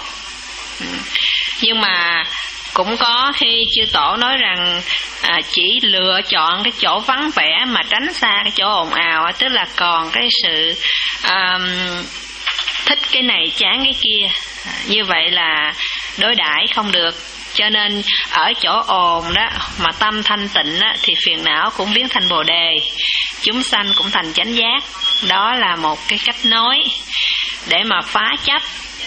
Speaker 1: Nhưng mà cũng có khi chư Tổ nói rằng à, chỉ lựa chọn cái chỗ vắng vẻ mà tránh xa cái chỗ ồn ào, tức là còn cái sự à, thích cái này chán cái kia, à, như vậy là đối đãi không được. Cho nên ở chỗ ồn đó mà tâm thanh tịnh đó, thì phiền não cũng biến thành bồ đề, chúng sanh cũng thành chánh giác. Đó là một cái cách nói để mà phá chấp.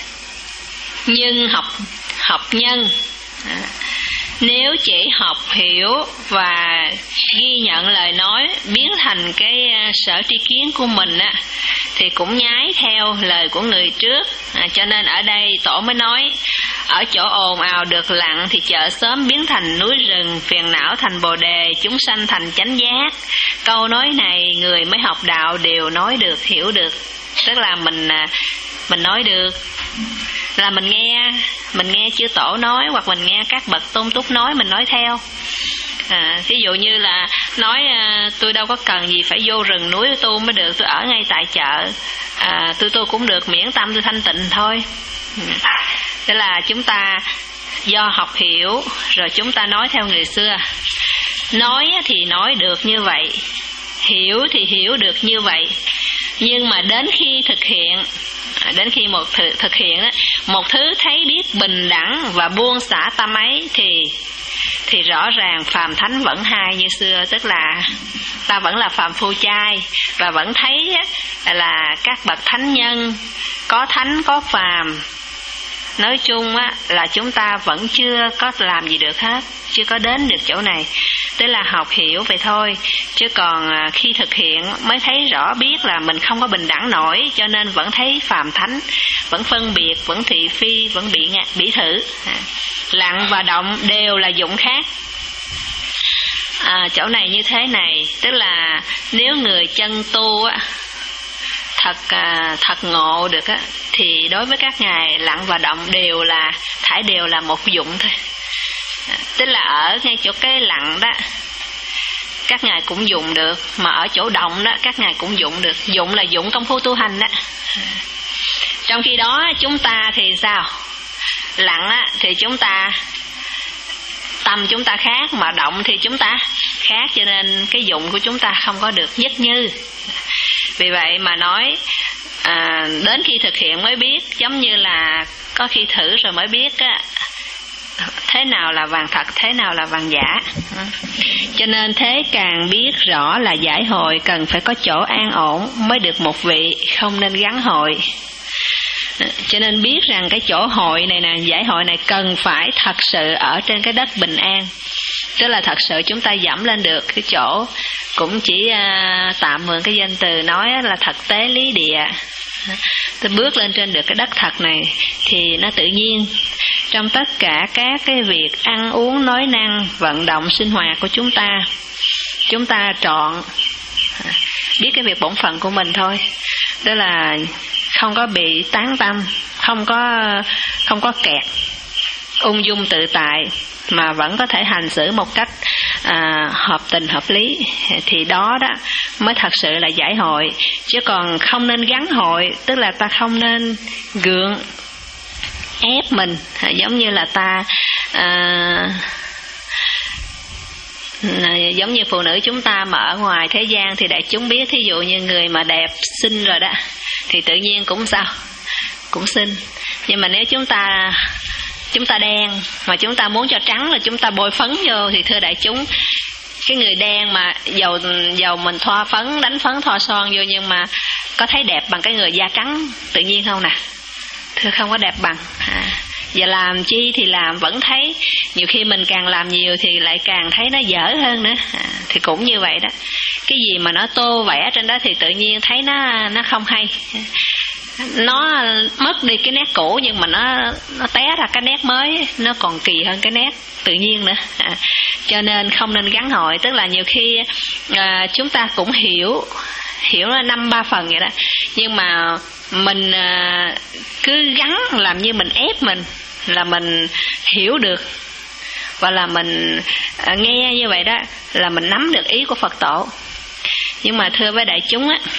Speaker 1: Nhưng học học nhân à, nếu chỉ học hiểu và ghi nhận lời nói biến thành cái sở tri kiến của mình á, thì cũng nhái theo lời của người trước. à, Cho nên ở đây Tổ mới nói ở chỗ ồn ào được lặng thì chợ sớm biến thành núi rừng, phiền não thành bồ đề, chúng sanh thành chánh giác. Câu nói này người mới học đạo đều nói được, hiểu được. Tức là mình mình nói được là mình nghe mình nghe chư Tổ nói, hoặc mình nghe các bậc tôn túc nói, mình nói theo. à, ví dụ như là nói à, tôi đâu có cần gì phải vô rừng núi tu mới được, tôi ở ngay tại chợ à, tôi tu cũng được, miễn tâm tôi thanh tịnh thôi. Tức là chúng ta do học hiểu rồi chúng ta nói theo người xưa. Nói thì nói được như vậy, hiểu thì hiểu được như vậy, nhưng mà đến khi thực hiện đến khi một thực, thực hiện đó, một thứ thấy biết bình đẳng và buông xả tâm ấy, thì thì rõ ràng phàm thánh vẫn hai như xưa. Tức là ta vẫn là phàm phu trai và vẫn thấy là các bậc thánh nhân, có thánh có phàm. Nói chung á, là chúng ta vẫn chưa có làm gì được hết, chưa có đến được chỗ này. Tức là học hiểu vậy thôi, chứ còn khi thực hiện mới thấy rõ biết là mình không có bình đẳng nổi, cho nên vẫn thấy phàm thánh, vẫn phân biệt, vẫn thị phi, vẫn bị ngạc, bị thử. Lặng và động đều là dụng khác. À, chỗ này như thế này, tức là nếu người chân tu á, thật thật ngộ được á, thì đối với các ngài lặng và động đều là thải đều là một dụng thôi. Tức là ở ngay chỗ cái lặng đó các ngài cũng dùng được, mà ở chỗ động đó các ngài cũng dụng được. Dụng là dụng công phu tu hành đó. Trong khi đó chúng ta thì sao? Lặng á, thì chúng ta tâm chúng ta khác, mà động thì chúng ta khác, cho nên cái dụng của chúng ta không có được nhất như. Vì vậy mà nói à, đến khi thực hiện mới biết, giống như là có khi thử rồi mới biết á, thế nào là vàng thật, thế nào là vàng giả. Cho nên thế càng biết rõ là giải hội cần phải có chỗ an ổn mới được một vị, không nên gắn hội. Cho nên biết rằng cái chỗ hội này nè, giải hội này cần phải thật sự ở trên cái đất bình an. Tức là thật sự chúng ta dẫm lên được cái chỗ, cũng chỉ uh, tạm mượn cái danh từ nói là thật tế lý địa. Tôi bước lên trên được cái đất thật này thì nó tự nhiên. Trong tất cả các cái việc ăn uống, nói năng, vận động, sinh hoạt của chúng ta, chúng ta trọn biết cái việc bổn phận của mình thôi. Đó là không có bị tán tâm, không có không có kẹt, ung dung tự tại, mà vẫn có thể hành xử một cách à, hợp tình hợp lý, thì đó đó mới thật sự là giải hội. Chứ còn không nên gắn hội, tức là ta không nên gượng ép mình, giống như là ta à, giống như phụ nữ chúng ta mà ở ngoài thế gian thì đại chúng biết, thí dụ như người mà đẹp xinh rồi đó thì tự nhiên cũng sao cũng xinh. Nhưng mà nếu chúng ta chúng ta đen mà chúng ta muốn cho trắng là chúng ta bôi phấn vô, thì thưa đại chúng, Cái người đen mà dầu dầu mình thoa phấn, đánh phấn thoa son vô, nhưng mà có thấy đẹp bằng cái người da trắng tự nhiên không nè? Thưa không có đẹp bằng. À, giờ làm chi thì làm vẫn thấy, nhiều khi mình càng làm nhiều thì lại càng thấy nó dở hơn nữa. À, thì cũng như vậy đó. Cái gì mà nó tô vẽ trên đó thì tự nhiên thấy nó nó không hay. Nó mất đi cái nét cũ nhưng mà nó nó té ra cái nét mới, nó còn kỳ hơn cái nét tự nhiên nữa. À, cho nên không nên gắn hội, tức là nhiều khi à, chúng ta cũng hiểu hiểu là năm ba phần vậy đó, nhưng mà mình à, cứ gắn làm như mình ép mình là mình hiểu được, và là mình à, nghe như vậy đó là mình nắm được ý của Phật tổ. Nhưng mà thưa với đại chúng á,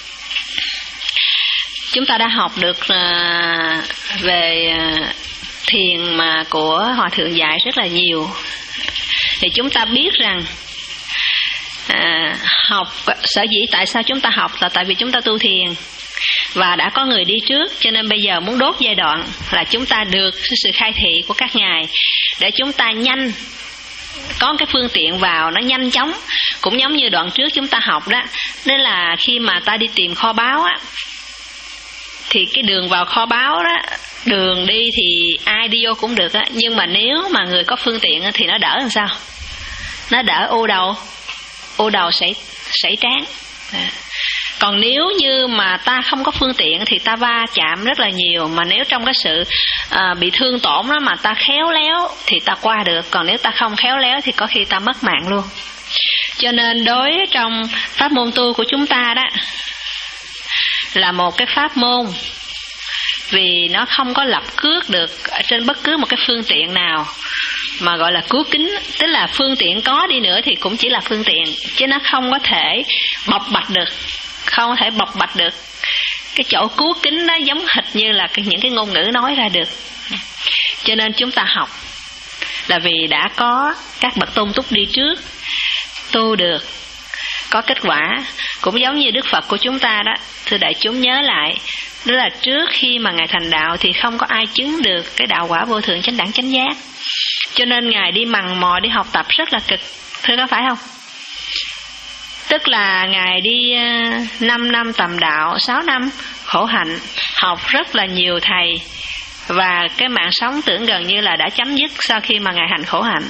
Speaker 1: chúng ta đã học được uh, về uh, thiền mà của Hòa Thượng dạy rất là nhiều, thì chúng ta biết rằng uh, học sở dĩ tại sao chúng ta học là tại vì chúng ta tu thiền và đã có người đi trước, cho nên bây giờ muốn đốt giai đoạn là chúng ta được sự khai thị của các ngài để chúng ta nhanh có cái phương tiện vào nó nhanh chóng. Cũng giống như đoạn trước chúng ta học đó, nên là khi mà ta đi tìm kho báu á, thì cái đường vào kho báu đó, đường đi thì ai đi vô cũng được á, nhưng mà nếu mà người có phương tiện thì nó đỡ làm sao? Nó đỡ ô đầu, ô đầu sảy sảy trán. À. Còn nếu như mà ta không có phương tiện thì ta va chạm rất là nhiều, mà nếu trong cái sự à, bị thương tổn đó mà ta khéo léo thì ta qua được, còn nếu ta không khéo léo thì có khi ta mất mạng luôn. Cho nên đối trong pháp môn tu của chúng ta đó là một cái pháp môn, vì nó không có lập cước được ở trên bất cứ một cái phương tiện nào mà gọi là cứu kính, tức là phương tiện có đi nữa thì cũng chỉ là phương tiện, chứ nó không có thể bộc bạch được, không có thể bộc bạch được cái chỗ cứu kính đó, giống hệt như là những cái ngôn ngữ nói ra được. Cho nên chúng ta học là vì đã có các bậc tôn túc đi trước tu được, có kết quả. Cũng giống như Đức Phật của chúng ta đó, thưa đại chúng nhớ lại, đó là trước khi mà Ngài thành đạo thì không có ai chứng được cái đạo quả vô thượng chánh đẳng chánh giác, cho nên Ngài đi mằn mò đi học tập rất là cực, thưa có phải không? Tức là Ngài đi năm năm tầm đạo, sáu năm khổ hạnh, học rất là nhiều thầy, và cái mạng sống tưởng gần như là đã chấm dứt sau khi mà Ngài hành khổ hạnh.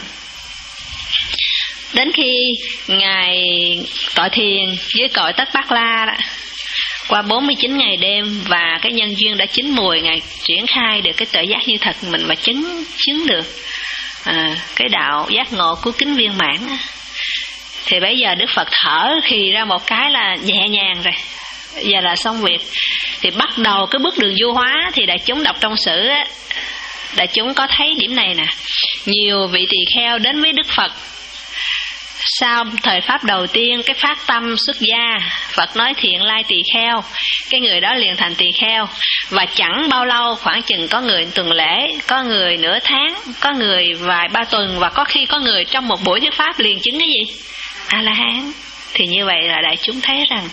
Speaker 1: Đến khi Ngài tọa thiền với cội Tất Bát La đó, qua bốn mươi chín ngày đêm, và cái nhân duyên đã chín mùi, Ngài triển khai được cái tự giác như thật mình và chứng chứng được à, cái đạo giác ngộ cứu kính viên mãn. Thì bây giờ Đức Phật thở khi ra một cái là nhẹ nhàng rồi, giờ là xong việc. Thì bắt đầu cái bước đường du hóa, thì đại chúng đọc trong sử á, đại chúng có thấy điểm này nè. Nhiều vị tỳ kheo đến với Đức Phật sau thời pháp đầu tiên, cái phát tâm xuất gia, Phật nói thiện lai tỳ kheo, cái người đó liền thành tỳ kheo. Và chẳng bao lâu, khoảng chừng có người tuần lễ, có người nửa tháng, có người vài ba tuần, và có khi có người trong một buổi thuyết pháp liền chứng cái gì? A-la-hán. Thì như vậy là đại chúng thấy rằng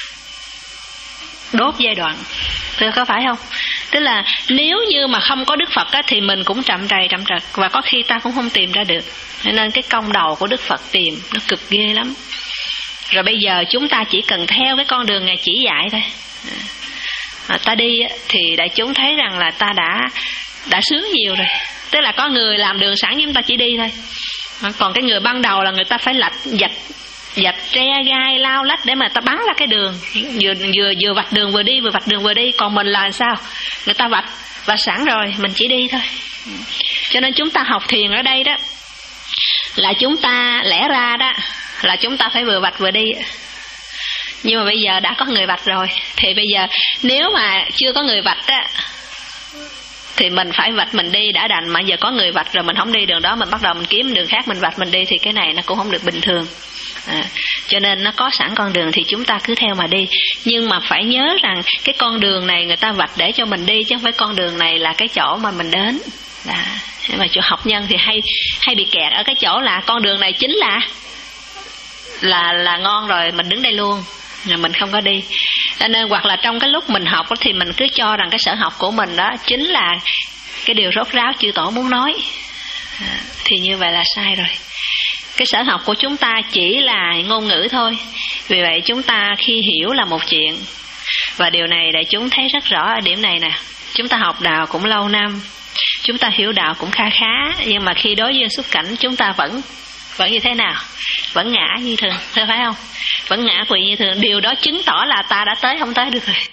Speaker 1: đốt giai đoạn, thưa có phải không? Tức là nếu như mà không có Đức Phật á, thì mình cũng chậm trầy chậm trật, và có khi ta cũng không tìm ra được. Nên cái công đầu của Đức Phật tìm nó cực ghê lắm. Rồi bây giờ chúng ta chỉ cần theo cái con đường Ngài chỉ dạy thôi. À, ta đi thì đại chúng thấy rằng là ta đã đã sướng nhiều rồi. Tức là có người làm đường sẵn, chúng ta chỉ đi thôi. Còn cái người ban đầu là người ta phải lạch dạch dạch tre gai lao lách để mà ta bắn ra cái đường, vừa vừa vừa vạch đường vừa đi, vừa vạch đường vừa đi. Còn mình là sao? Người ta vạch và sẵn rồi, mình chỉ đi thôi. Cho nên chúng ta học thiền ở đây đó là chúng ta lẽ ra đó là chúng ta phải vừa vạch vừa đi. Nhưng mà bây giờ đã có người vạch rồi, thì bây giờ nếu mà chưa có người vạch á thì mình phải vạch mình đi đã đành, mà giờ có người vạch rồi mình không đi đường đó, mình bắt đầu mình kiếm đường khác mình vạch mình đi, thì cái này nó cũng không được bình thường. À, cho nên nó có sẵn con đường thì chúng ta cứ theo mà đi. Nhưng mà phải nhớ rằng cái con đường này người ta vạch để cho mình đi, chứ không phải con đường này là cái chỗ mà mình đến. À, nhưng mà chỗ học nhân thì hay hay bị kẹt ở cái chỗ là con đường này chính là là là ngon rồi, mình đứng đây luôn, rồi mình không có đi. Cho nên hoặc là trong cái lúc mình học thì mình cứ cho rằng cái sở học của mình đó chính là cái điều rốt ráo chư tổ muốn nói. À, thì như vậy là sai rồi. Cái sở học của chúng ta chỉ là ngôn ngữ thôi. Vì vậy chúng ta khi hiểu là một chuyện. Và điều này đại chúng thấy rất rõ ở điểm này nè. Chúng ta học đạo cũng lâu năm, chúng ta hiểu đạo cũng kha khá, nhưng mà khi đối duyên xúc cảnh chúng ta vẫn vẫn như thế nào? Vẫn ngã như thường, phải không? Vẫn ngã quỵ như thường. Điều đó chứng tỏ là ta đã tới không tới được rồi.